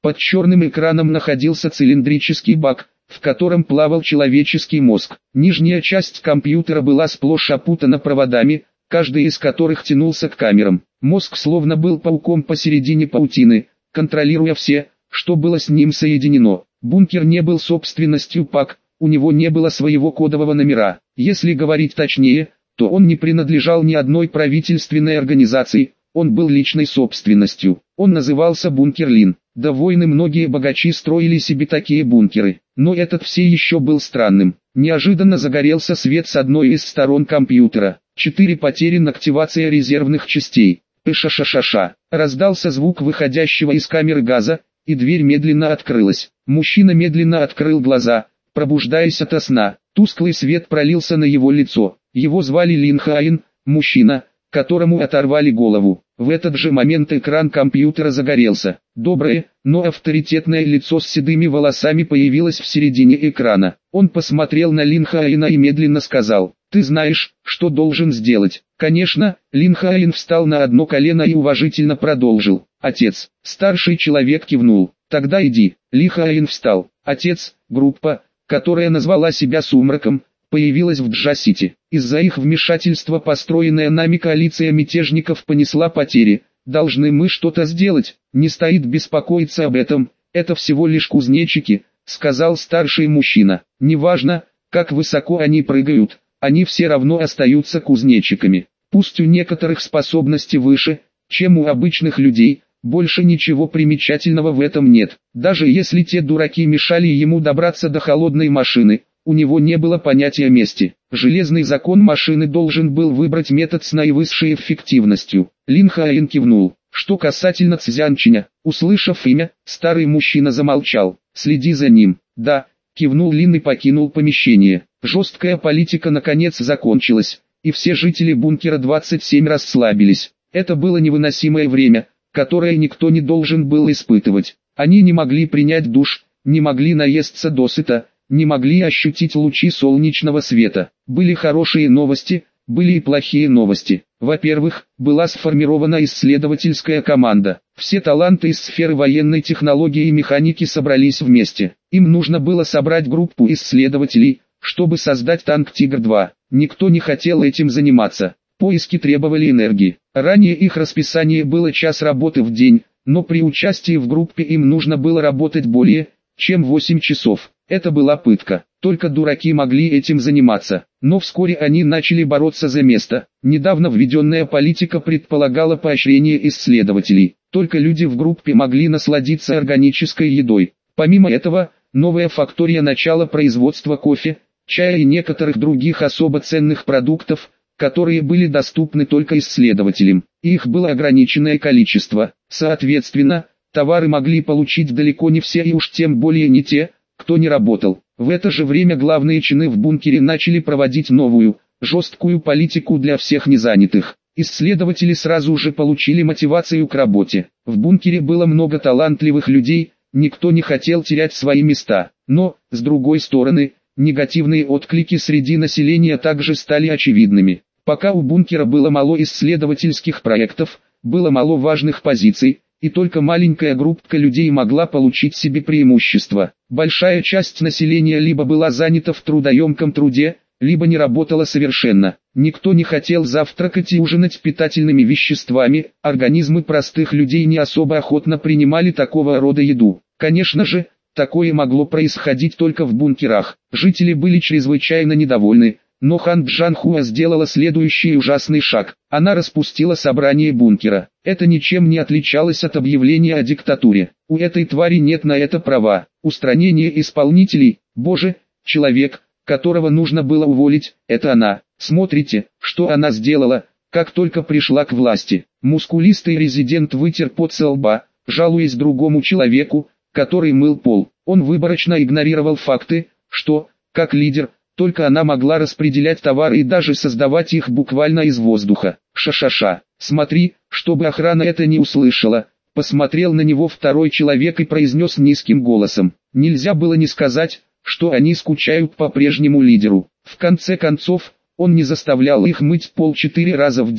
Под черным экраном находился цилиндрический бак, в котором плавал человеческий мозг. Нижняя часть компьютера была сплошь опутана проводами, каждый из которых тянулся к камерам. Мозг словно был пауком посередине паутины, контролируя все, что было с ним соединено. Бункер не был собственностью ПАК, у него не было своего кодового номера. Если говорить точнее, то он не принадлежал ни одной правительственной организации, он был личной собственностью. Он назывался Бункер Лин. До войны многие богачи строили себе такие бункеры, но этот все еще был странным. Неожиданно загорелся свет с одной из сторон компьютера. Четыре потерян активация резервных частей. Пыша-ша-ша-ша. Раздался звук выходящего из камеры газа, и дверь медленно открылась. Мужчина медленно открыл глаза, пробуждаясь ото сна. Тусклый свет пролился на его лицо. Его звали Лин Хаин, мужчина, которому оторвали голову. В этот же момент экран компьютера загорелся. Доброе, но авторитетное лицо с седыми волосами появилось в середине экрана. Он посмотрел на Лин Хаина и медленно сказал: «Ты знаешь, что должен сделать». Конечно, Лин Хаин встал на одно колено и уважительно продолжил: «Отец». Старший человек кивнул. «Тогда иди». Ли Хаин встал. Отец, группа, которая назвала себя «Сумраком», появилась в Джа-Сити. Из-за их вмешательства построенная нами коалиция мятежников понесла потери. Должны мы что-то сделать, не стоит беспокоиться об этом, это всего лишь кузнечики, сказал старший мужчина. Неважно, как высоко они прыгают, они все равно остаются кузнечиками. Пусть у некоторых способности выше, чем у обычных людей, больше ничего примечательного в этом нет. Даже если те дураки мешали ему добраться до холодной машины, у него не было понятия мести. Железный закон машины должен был выбрать метод с наивысшей эффективностью. Лин Хаин кивнул. Что касательно Цзянчиня, услышав имя, старый мужчина замолчал. «Следи за ним». «Да», кивнул Лин и покинул помещение. Жесткая политика наконец закончилась, и все жители бункера двадцать семь расслабились. Это было невыносимое время, которое никто не должен был испытывать. Они не могли принять душ, не могли наесться досыта, не могли ощутить лучи солнечного света. Были хорошие новости, были и плохие новости. Во-первых, была сформирована исследовательская команда. Все таланты из сферы военной технологии и механики собрались вместе. Им нужно было собрать группу исследователей, чтобы создать танк Тигр два. Никто не хотел этим заниматься. Поиски требовали энергии. Ранее их расписание было час работы в день, но при участии в группе им нужно было работать более, чем восемь часов. Это была пытка. Только дураки могли этим заниматься. Но вскоре они начали бороться за место. Недавно введенная политика предполагала поощрение исследователей. Только люди в группе могли насладиться органической едой. Помимо этого, новая фактория начала производства кофе, чая и некоторых других особо ценных продуктов, которые были доступны только исследователям. Их было ограниченное количество. Соответственно, товары могли получить далеко не все и уж тем более не те, кто не работал. В это же время главные чины в бункере начали проводить новую, жесткую политику для всех незанятых. Исследователи сразу же получили мотивацию к работе. В бункере было много талантливых людей, никто не хотел терять свои места. Но, с другой стороны, негативные отклики среди населения также стали очевидными. Пока у бункера было мало исследовательских проектов, было мало важных позиций, и только маленькая группа людей могла получить себе преимущество. Большая часть населения либо была занята в трудоемком труде, либо не работала совершенно. Никто не хотел завтракать и ужинать питательными веществами, организмы простых людей не особо охотно принимали такого рода еду. Конечно же, такое могло происходить только в бункерах. Жители были чрезвычайно недовольны. Но Хан Джанхуа сделала следующий ужасный шаг. Она распустила собрание бункера. Это ничем не отличалось от объявления о диктатуре. У этой твари нет на это права. Устранение исполнителей, боже, человек, которого нужно было уволить, это она. Смотрите, что она сделала, как только пришла к власти. Мускулистый резидент вытер пот со лба, жалуясь другому человеку, который мыл пол. Он выборочно игнорировал факты, что, как лидер, только она могла распределять товары и даже создавать их буквально из воздуха. Ша-ша-ша. Смотри, чтобы охрана это не услышала. Посмотрел на него второй человек и произнес низким голосом. Нельзя было не сказать, что они скучают по прежнему лидеру. В конце концов, он не заставлял их мыть пол четыре раза в день.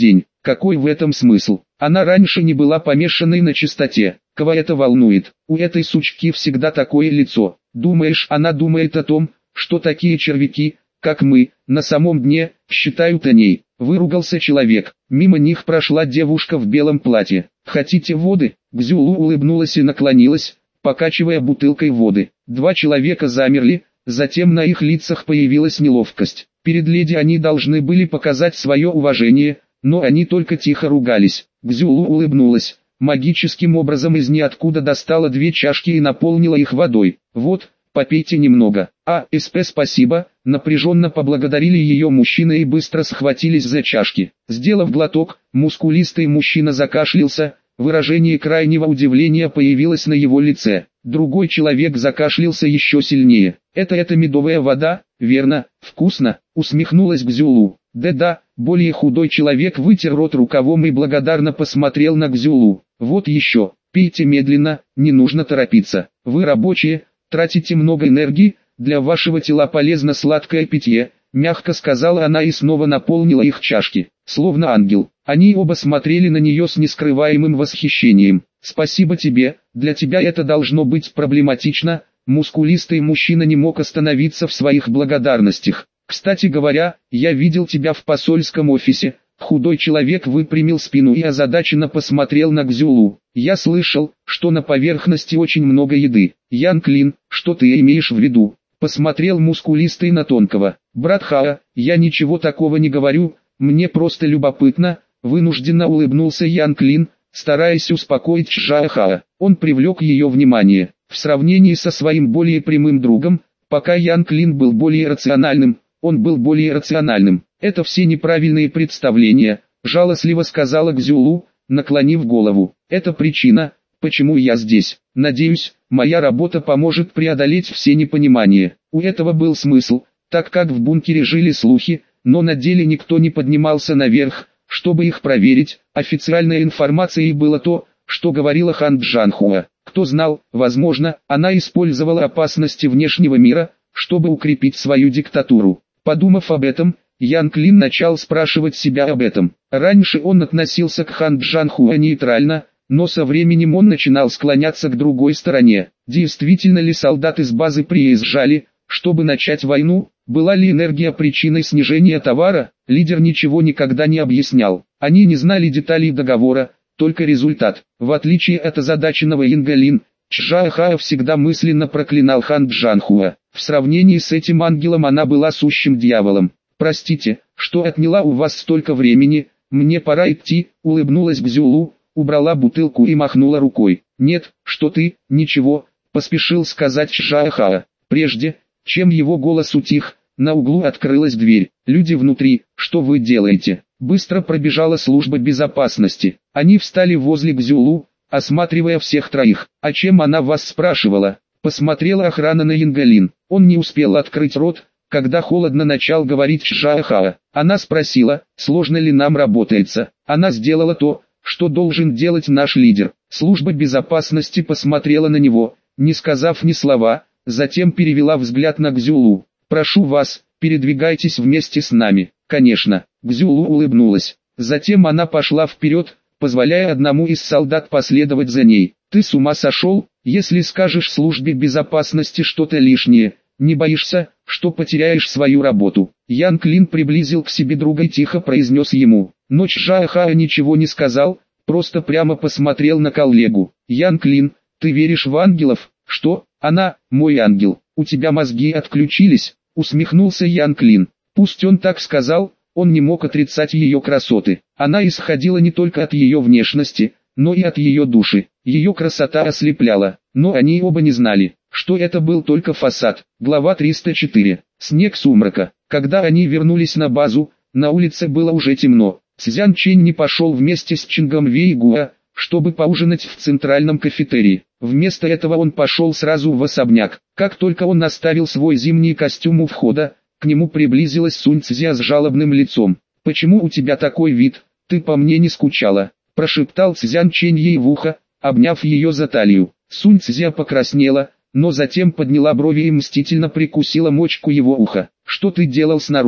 Какой в этом смысл? Она раньше не была помешанной на чистоте. Кого это волнует? У этой сучки всегда такое лицо. Думаешь, она думает о том, что такие червяки, как мы, на самом дне, считают о ней? Выругался человек. Мимо них прошла девушка в белом платье. «Хотите воды?» Гзюлу улыбнулась и наклонилась, покачивая бутылкой воды. Два человека замерли, затем на их лицах появилась неловкость. Перед леди они должны были показать свое уважение, но они только тихо ругались. Гзюлу улыбнулась, магическим образом из ниоткуда достала две чашки и наполнила их водой. «Вот, попейте немного». «А, СП спасибо», напряженно поблагодарили ее мужчины и быстро схватились за чашки. Сделав глоток, мускулистый мужчина закашлялся, выражение крайнего удивления появилось на его лице. Другой человек закашлялся еще сильнее. «Это это медовая вода, верно? Вкусно?» усмехнулась Гзюлу. «Да-да», более худой человек вытер рот рукавом и благодарно посмотрел на Гзюлу. «Вот еще, пейте медленно, не нужно торопиться. Вы рабочие, тратите много энергии, для вашего тела полезно сладкое питье», мягко сказала она и снова наполнила их чашки. Словно ангел, они оба смотрели на нее с нескрываемым восхищением. «Спасибо тебе, для тебя это должно быть проблематично», мускулистый мужчина не мог остановиться в своих благодарностях. «Кстати говоря, я видел тебя в посольском офисе». Худой человек выпрямил спину и озадаченно посмотрел на Гзюлу. «Я слышал, что на поверхности очень много еды. Ян Клин, что ты имеешь в виду?» Посмотрел мускулистый на тонкого. «Брат Хаа, я ничего такого не говорю, мне просто любопытно», вынужденно улыбнулся Ян Клин, стараясь успокоить Чжао Хаа. Он привлек ее внимание. В сравнении со своим более прямым другом, пока Ян Клин был более рациональным, он был более рациональным. «Это все неправильные представления», жалостливо сказала Гзюлу, наклонив голову. «Это причина, почему я здесь. Надеюсь, моя работа поможет преодолеть все непонимания». У этого был смысл, так как в бункере жили слухи, но на деле никто не поднимался наверх, чтобы их проверить. Официальной информацией было то, что говорила Хан Джанхуа. Кто знал, возможно, она использовала опасности внешнего мира, чтобы укрепить свою диктатуру. Подумав об этом, Ян Клин начал спрашивать себя об этом. Раньше он относился к Хан Джанхуа нейтрально, но со временем он начинал склоняться к другой стороне. Действительно ли солдаты с базы приезжали, чтобы начать войну? Была ли энергия причиной снижения товара? Лидер ничего никогда не объяснял. Они не знали деталей договора, только результат. В отличие от озадаченного Ингалин, Чжао Хаа всегда мысленно проклинал Хан Джанхуа. В сравнении с этим ангелом она была сущим дьяволом. «Простите, что отняла у вас столько времени, мне пора идти», улыбнулась Гзюлу, убрала бутылку и махнула рукой. «Нет, что ты, ничего», поспешил сказать Чжао Хаа. Прежде, чем его голос утих, на углу открылась дверь. «Люди внутри, что вы делаете?» Быстро пробежала служба безопасности. Они встали возле Гзюлу, осматривая всех троих. «А чем она вас спрашивала?» Посмотрела охрана на Ингалин. Он не успел открыть рот, когда холодно начал говорить Чжао Хаа. Она спросила, сложно ли нам работается. Она сделала то, что должен делать наш лидер. Служба безопасности посмотрела на него, не сказав ни слова, затем перевела взгляд на Гзюлу. «Прошу вас, передвигайтесь вместе с нами». «Конечно». Гзюлу улыбнулась. Затем она пошла вперед, позволяя одному из солдат последовать за ней. «Ты с ума сошел, если скажешь службе безопасности что-то лишнее? Не боишься, что потеряешь свою работу?» Ян Клин приблизил к себе друга и тихо произнес ему. Но Чжао Хаа ничего не сказал, просто прямо посмотрел на коллегу. «Ян Клин, ты веришь в ангелов?» «Что? Она, мой ангел, у тебя мозги отключились?» Усмехнулся Ян Клин. Пусть он так сказал, он не мог отрицать ее красоты. Она исходила не только от ее внешности, но и от ее души. Ее красота ослепляла, но они оба не знали, что это был только фасад. Глава триста четыре. Снег сумрака. Когда они вернулись на базу, на улице было уже темно. Цзян Чэнь не пошел вместе с Чингом Вейгуа, чтобы поужинать в центральном кафетерии. Вместо этого он пошел сразу в особняк. Как только он оставил свой зимний костюм у входа, к нему приблизилась Сунь Цзя с жалобным лицом. «Почему у тебя такой вид? Ты по мне не скучала?» Прошептал Цзян Чэнь ей в ухо, обняв ее за талию. Сунь Цзя покраснела, но затем подняла брови и мстительно прикусила мочку его уха. «Что ты делал снаружи?»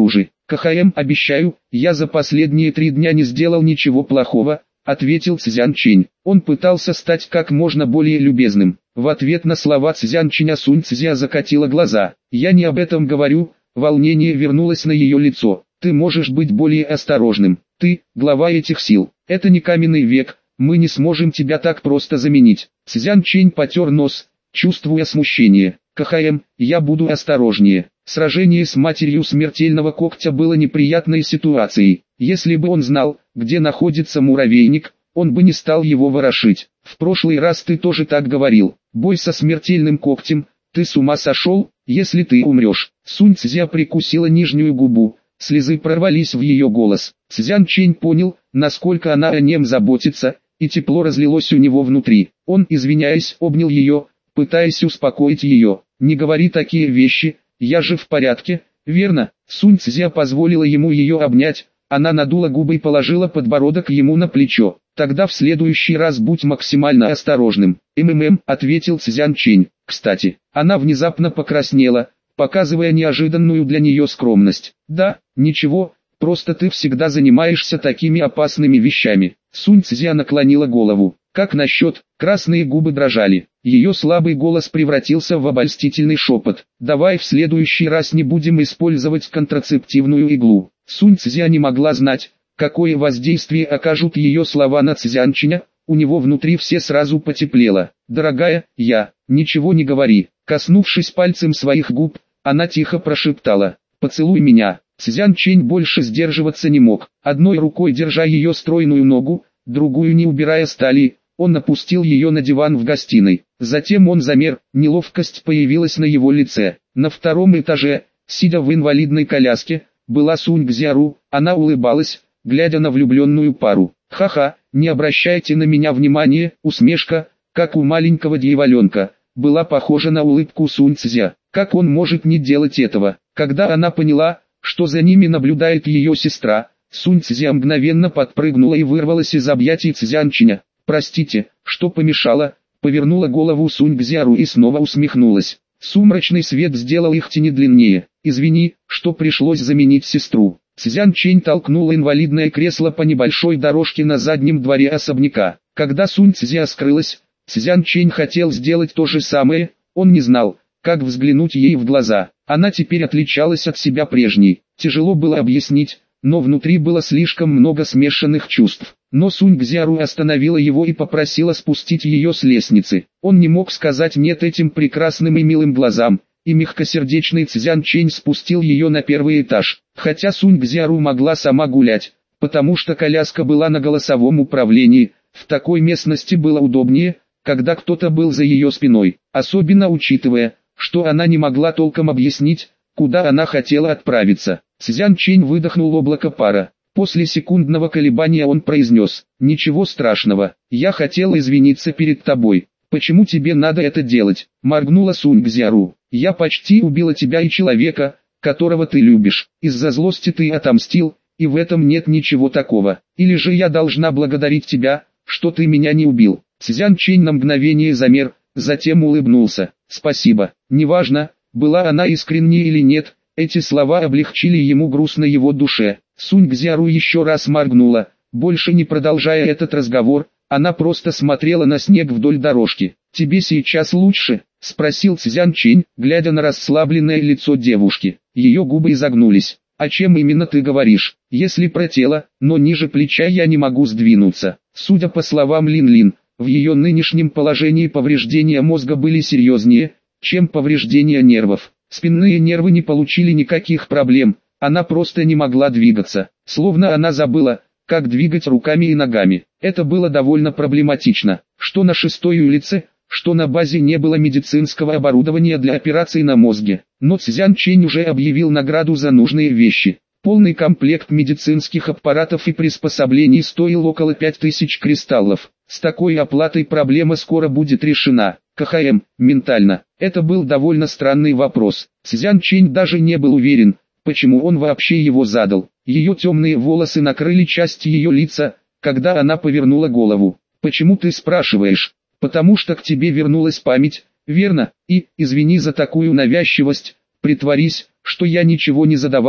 КХМ, обещаю, я за последние три дня не сделал ничего плохого, ответил Цзян Чэнь. Он пытался стать как можно более любезным. В ответ на слова Цзян Чэня Сунь Цзя закатила глаза. Я не об этом говорю, волнение вернулось на ее лицо. Ты можешь быть более осторожным. Ты, глава этих сил. Это не каменный век, мы не сможем тебя так просто заменить. Цзян Чэнь потер нос, чувствуя смущение. КХМ, я буду осторожнее. Сражение с матерью смертельного когтя было неприятной ситуацией. Если бы он знал, где находится муравейник, он бы не стал его ворошить. В прошлый раз ты тоже так говорил. Бой со смертельным когтем, ты с ума сошел, если ты умрешь. Сунь Цзя прикусила нижнюю губу, слезы прорвались в ее голос. Цзян Чэнь понял, насколько она о нем заботится, и тепло разлилось у него внутри. Он, извиняясь, обнял ее, пытаясь успокоить ее. Не говори такие вещи, я же в порядке, верно? Сунь Цзя позволила ему ее обнять, она надула губы и положила подбородок ему на плечо. Тогда в следующий раз будь максимально осторожным. МММ, ответил Цзян Чэнь. Кстати, она внезапно покраснела, показывая неожиданную для нее скромность. Да, ничего, просто ты всегда занимаешься такими опасными вещами. Сунь Цзя наклонила голову. Как насчет, красные губы дрожали. Ее слабый голос превратился в обольстительный шепот. Давай в следующий раз не будем использовать контрацептивную иглу. Сунь Цзя не могла знать, какое воздействие окажут ее слова на Цзян Чэня, у него внутри все сразу потеплело. Дорогая, я, ничего не говори. Коснувшись пальцем своих губ, она тихо прошептала. Поцелуй меня. Цзян Чэнь больше сдерживаться не мог. Одной рукой держа ее стройную ногу, другую не убирая с талии, он опустил ее на диван в гостиной. Затем он замер, неловкость появилась на его лице. На втором этаже, сидя в инвалидной коляске, была Сунь Цзяру, она улыбалась, глядя на влюбленную пару. «Ха-ха, не обращайте на меня внимания», усмешка, как у маленького дьяволенка, была похожа на улыбку Сунь Цзя. Как он может не делать этого? Когда она поняла, что за ними наблюдает ее сестра, Сунь Цзя мгновенно подпрыгнула и вырвалась из объятий Цзян Чэня. «Простите, что помешало?» Повернула голову Сунь Цзяру и снова усмехнулась. Сумрачный свет сделал их тени длиннее. «Извини, что пришлось заменить сестру». Цзян Чэнь толкнула инвалидное кресло по небольшой дорожке на заднем дворе особняка. Когда Сунь Цзя скрылась, Цзян Чэнь хотел сделать то же самое, он не знал, как взглянуть ей в глаза. Она теперь отличалась от себя прежней. Тяжело было объяснить, но внутри было слишком много смешанных чувств. Но Сунь Цзяру остановила его и попросила спустить ее с лестницы. Он не мог сказать «нет» этим прекрасным и милым глазам, и мягкосердечный Цзян Чэнь спустил ее на первый этаж. Хотя Сунь Цзяру могла сама гулять, потому что коляска была на голосовом управлении, в такой местности было удобнее, когда кто-то был за ее спиной, особенно учитывая, что она не могла толком объяснить, куда она хотела отправиться. Цзян Чэнь выдохнул облако пара. После секундного колебания он произнес: «Ничего страшного, я хотел извиниться перед тобой. Почему тебе надо это делать?» Моргнула Сунь Цзяру. «Я почти убила тебя и человека, которого ты любишь. Из-за злости ты отомстил, и в этом нет ничего такого. Или же я должна благодарить тебя, что ты меня не убил?» Цзян Чэнь на мгновение замер, затем улыбнулся. «Спасибо. Неважно, была она искренней или нет, эти слова облегчили ему груз на его душе». Сунь Цзяру еще раз моргнула, больше не продолжая этот разговор, она просто смотрела на снег вдоль дорожки. «Тебе сейчас лучше?» — спросил Цзян Чэнь, глядя на расслабленное лицо девушки. Ее губы изогнулись. «О чем именно ты говоришь? Если про тело, но ниже плеча я не могу сдвинуться». Судя по словам Лин-Лин, в ее нынешнем положении повреждения мозга были серьезнее, чем повреждения нервов. Спинные нервы не получили никаких проблем, она просто не могла двигаться, словно она забыла, как двигать руками и ногами. Это было довольно проблематично, что на шестой улице, что на базе не было медицинского оборудования для операций на мозге. Но Цзян Чэнь уже объявил награду за нужные вещи. Полный комплект медицинских аппаратов и приспособлений стоил около пяти тысяч кристаллов. С такой оплатой проблема скоро будет решена. КХМ, ментально. Это был довольно странный вопрос. Цзян Чэнь даже не был уверен, почему он вообще его задал. Ее темные волосы накрыли часть ее лица, когда она повернула голову. «Почему ты спрашиваешь?» «Потому что к тебе вернулась память, верно? И, извини за такую навязчивость, притворись, что я ничего не задавал,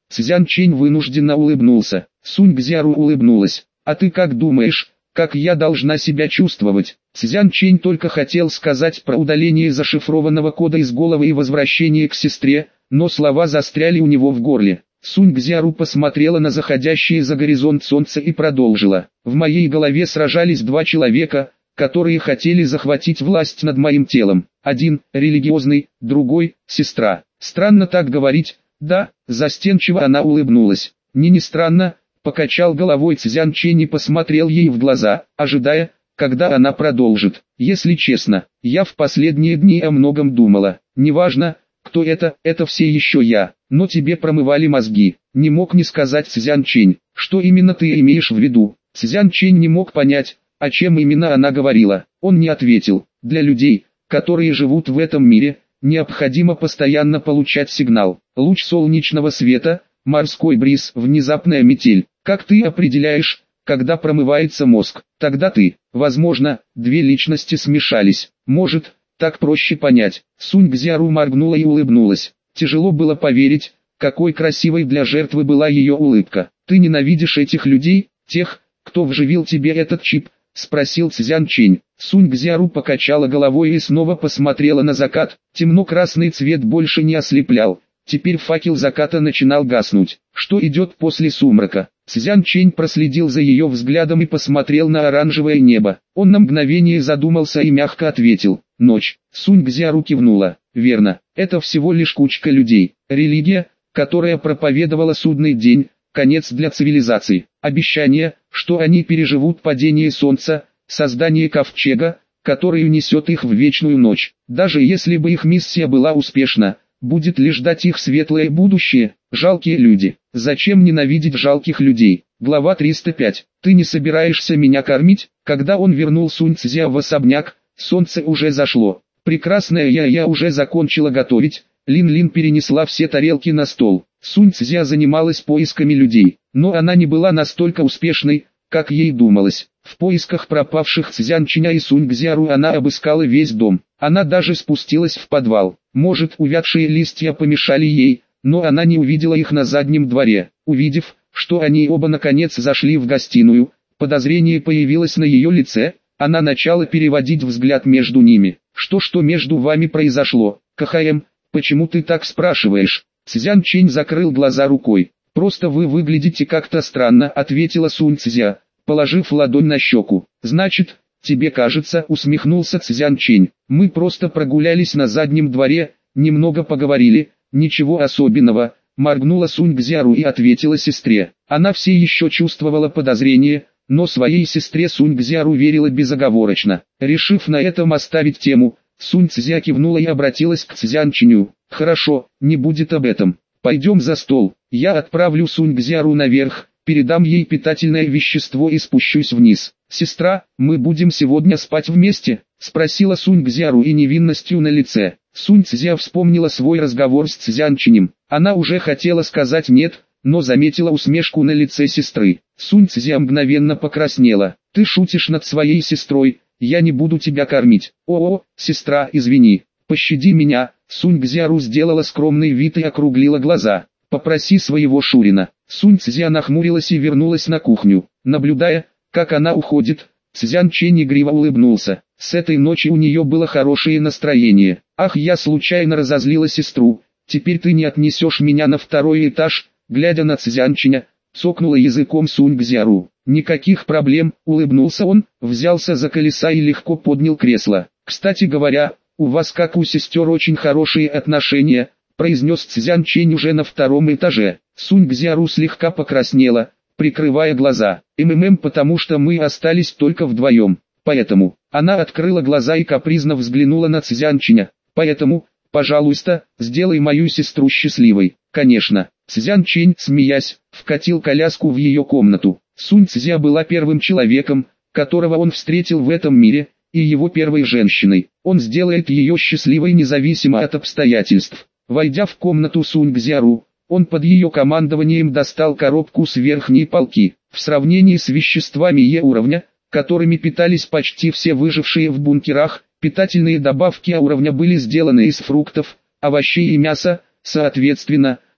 Цзян Чэнь вынужденно улыбнулся. Сунь Цзяру улыбнулась. «А ты как думаешь, как я должна себя чувствовать?» Цзян Чэнь только хотел сказать про удаление зашифрованного кода из головы и возвращение к сестре, но слова застряли у него в горле. Сунь Цзяру посмотрела на заходящее за горизонт солнце и продолжила. «В моей голове сражались два человека, которые хотели захватить власть над моим телом. Один – религиозный, другой – сестра. Странно так говорить, да?» Застенчиво она улыбнулась. «Не не странно», – покачал головой Цзян Чэнь и посмотрел ей в глаза, ожидая, когда она продолжит. «Если честно, я в последние дни о многом думала. Неважно, кто это, это все еще я, но тебе промывали мозги». Не мог не сказать Цзян Чэнь. «Что именно ты имеешь в виду?» Цзян Чэнь не мог понять, о чем именно она говорила. Он не ответил. Для людей, которые живут в этом мире, необходимо постоянно получать сигнал. Луч солнечного света, морской бриз, внезапная метель. Как ты определяешь, когда промывается мозг? Тогда ты, возможно, две личности смешались. Может, так проще понять. Сунь Цзяру моргнула и улыбнулась. Тяжело было поверить, какой красивой для жертвы была ее улыбка. «Ты ненавидишь этих людей, тех, кто вживил тебе этот чип?» — спросил Цзян Чэнь. Сунь Цзяру покачала головой и снова посмотрела на закат. Темно-красный цвет больше не ослеплял. Теперь факел заката начинал гаснуть. Что идет после сумрака? Цзян Чэнь проследил за ее взглядом и посмотрел на оранжевое небо. Он на мгновение задумался и мягко ответил. Ночь. Сунь Цзяру кивнула. Верно, это всего лишь кучка людей. Религия, которая проповедовала судный день, конец для цивилизации. Обещание, что они переживут падение солнца, создание ковчега, который унесет их в вечную ночь. Даже если бы их миссия была успешна, будет ли ждать их светлое будущее? Жалкие люди. Зачем ненавидеть жалких людей? Глава триста пять. Ты не собираешься меня кормить? Когда он вернул Сунь Цзя в особняк, солнце уже зашло. Прекрасная я я уже закончила готовить. Лин-Лин перенесла все тарелки на стол. Сунь Цзя занималась поисками людей, но она не была настолько успешной, как ей думалось. В поисках пропавших Цзян Чэня и Сунь Цзяру она обыскала весь дом. Она даже спустилась в подвал. Может, увядшие листья помешали ей, но она не увидела их на заднем дворе. Увидев, что они оба наконец зашли в гостиную, подозрение появилось на ее лице, она начала переводить взгляд между ними. «Что-что между вами произошло? КХМ, почему ты так спрашиваешь?» Цзян Чэнь закрыл глаза рукой. «Просто вы выглядите как-то странно», — ответила Сунь Цзя, положив ладонь на щеку. «Значит, тебе кажется», — усмехнулся Цзян Чэнь. «Мы просто прогулялись на заднем дворе, немного поговорили, ничего особенного», — моргнула Сунь Цзяру и ответила сестре. Она все еще чувствовала подозрение, но своей сестре Сунь Цзяру верила безоговорочно. Решив на этом оставить тему, Сунь Цзя кивнула и обратилась к Цзян Чэню. «Хорошо, не будет об этом. Пойдем за стол. Я отправлю Сунь Цзяру наверх, передам ей питательное вещество и спущусь вниз. Сестра, мы будем сегодня спать вместе?» — спросила Сунь Цзяру и невинностью на лице. Сунь Цзя вспомнила свой разговор с Цзян Чэнем. Она уже хотела сказать «нет», но заметила усмешку на лице сестры. Сунь Цзя мгновенно покраснела. «Ты шутишь над своей сестрой, я не буду тебя кормить». «О-о, сестра, извини, пощади меня». Сунь Цзяру сделала скромный вид и округлила глаза. «Попроси своего Шурина». Сунь Цзя нахмурилась и вернулась на кухню. Наблюдая, как она уходит, Цзян Чэнь игриво улыбнулся. С этой ночи у нее было хорошее настроение. «Ах, я случайно разозлила сестру, теперь ты не отнесешь меня на второй этаж», глядя на Цзян Чэня, цокнула языком Сунь Цзяру. «Никаких проблем», улыбнулся он, взялся за колеса и легко поднял кресло. «Кстати говоря, у вас как у сестер очень хорошие отношения», произнес Цзян Чэнь уже на втором этаже. Сунь Цзяру слегка покраснела, прикрывая глаза. «МММ, потому что мы остались только вдвоем. Поэтому». Она открыла глаза и капризно взглянула на Цзян Чэня. «Поэтому, пожалуйста, сделай мою сестру счастливой». «Конечно». Цзян Чэнь, смеясь, вкатил коляску в ее комнату. Сунь Цзя была первым человеком, которого он встретил в этом мире, и его первой женщиной. Он сделает ее счастливой независимо от обстоятельств. Войдя в комнату Сунь Цзяру, он под ее командованием достал коробку с верхней полки. В сравнении с веществами Е уровня, которыми питались почти все выжившие в бункерах, питательные добавки А уровня были сделаны из фруктов, овощей и мяса, соответственно,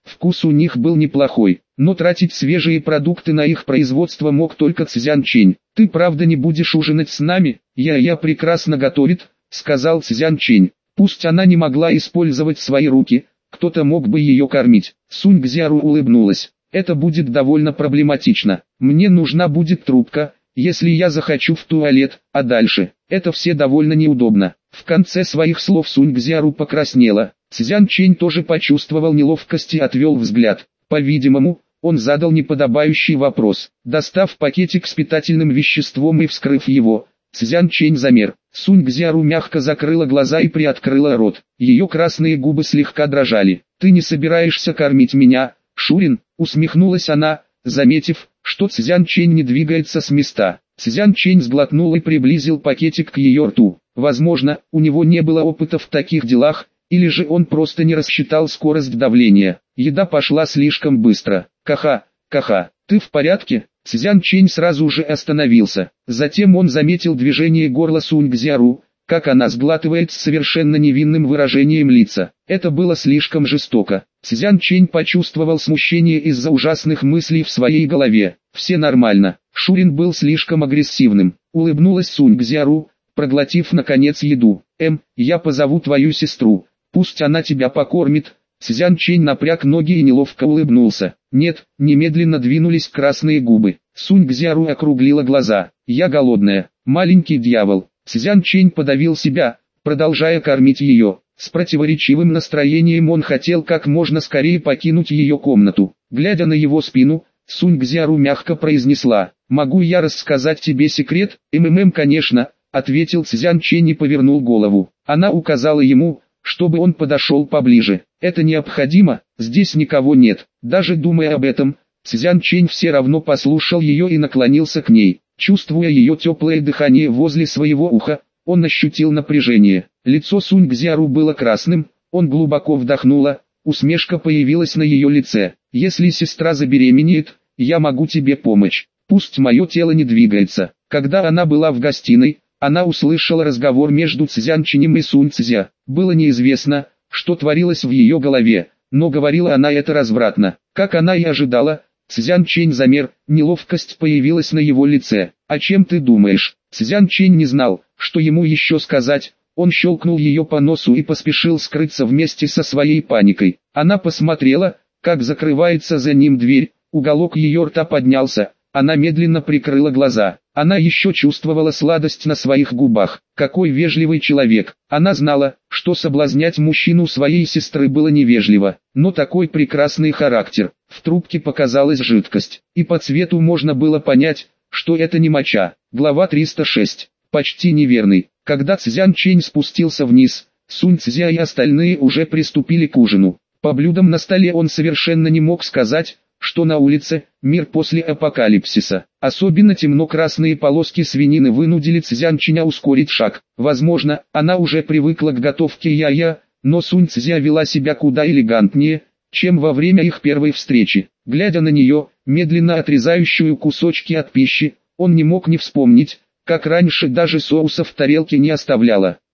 Вкус у них был неплохой, но тратить свежие продукты на их производство мог только Цзян Чэнь. «Ты правда не будешь ужинать с нами? Я-я прекрасно готовит», — сказал Цзян Чэнь. Пусть она не могла использовать свои руки, кто-то мог бы ее кормить. Сунь Цзяру улыбнулась. «Это будет довольно проблематично. Мне нужна будет трубка, если я захочу в туалет, а дальше, это все довольно неудобно». В конце своих слов Сунь Цзяру покраснела. Цзян Чэнь тоже почувствовал неловкость и отвел взгляд. По-видимому, он задал неподобающий вопрос. Достав пакетик с питательным веществом и вскрыв его, Цзян Чэнь замер. Сунь Цзяру мягко закрыла глаза и приоткрыла рот. Ее красные губы слегка дрожали. «Ты не собираешься кормить меня, Шурин?» — усмехнулась она, заметив, что Цзян Чэнь не двигается с места. Цзян Чэнь сглотнул и приблизил пакетик к ее рту. Возможно, у него не было опыта в таких делах, или же он просто не рассчитал скорость давления. Еда пошла слишком быстро. «Каха, Каха, ты в порядке?» Цзян Чэнь сразу же остановился. Затем он заметил движение горла Сунь Цзяру, как она сглатывает с совершенно невинным выражением лица. Это было слишком жестоко. Цзян Чэнь почувствовал смущение из-за ужасных мыслей в своей голове. «Все нормально». Шурин был слишком агрессивным. Улыбнулась Сунь Цзяру, проглотив наконец еду. «Эм, я позову твою сестру. Пусть она тебя покормит». Цзян Чэнь напряг ноги и неловко улыбнулся. «Нет», немедленно двинулись красные губы. Сунь Цзяру округлила глаза. «Я голодная, маленький дьявол». Цзян Чэнь подавил себя, продолжая кормить ее. С противоречивым настроением он хотел как можно скорее покинуть ее комнату. Глядя на его спину, Сунь Цзяру мягко произнесла: «Могу я рассказать тебе секрет?» «МММ, конечно», — ответил Цзян Чэнь и повернул голову. Она указала ему, чтобы он подошел поближе. «Это необходимо, здесь никого нет». Даже думая об этом, Цзян Чэнь все равно послушал ее и наклонился к ней. Чувствуя ее теплое дыхание возле своего уха, он ощутил напряжение. Лицо Сунь Цзяру было красным, он глубоко вдохнула, усмешка появилась на ее лице. «Если сестра забеременеет, я могу тебе помочь. Пусть мое тело не двигается». Когда она была в гостиной, она услышала разговор между Цзян Чэнем и Сунь Цзя. Было неизвестно, что творилось в ее голове, но говорила она это развратно. Как она и ожидала, Цзян Чэнь замер, неловкость появилась на его лице. «О чем ты думаешь?» Цзян Чэнь не знал, что ему еще сказать. Он щелкнул ее по носу и поспешил скрыться вместе со своей паникой. Она посмотрела, как закрывается за ним дверь, уголок ее рта поднялся, она медленно прикрыла глаза. Она еще чувствовала сладость на своих губах. Какой вежливый человек. Она знала, что соблазнять мужчину своей сестры было невежливо, но такой прекрасный характер. В трубке показалась жидкость, и по цвету можно было понять, что это не моча. Глава триста шесть. Почти неверный. Когда Цзян Чэнь спустился вниз, Сунь Цзя и остальные уже приступили к ужину. По блюдам на столе он совершенно не мог сказать, что на улице мир после апокалипсиса. Особенно темно-красные полоски свинины вынудили Цзян Чэня ускорить шаг. Возможно, она уже привыкла к готовке я-я, но Сунь Цзя вела себя куда элегантнее, чем во время их первой встречи. Глядя на нее, медленно отрезающую кусочки от пищи, он не мог не вспомнить, как раньше даже соуса в тарелке не оставляла.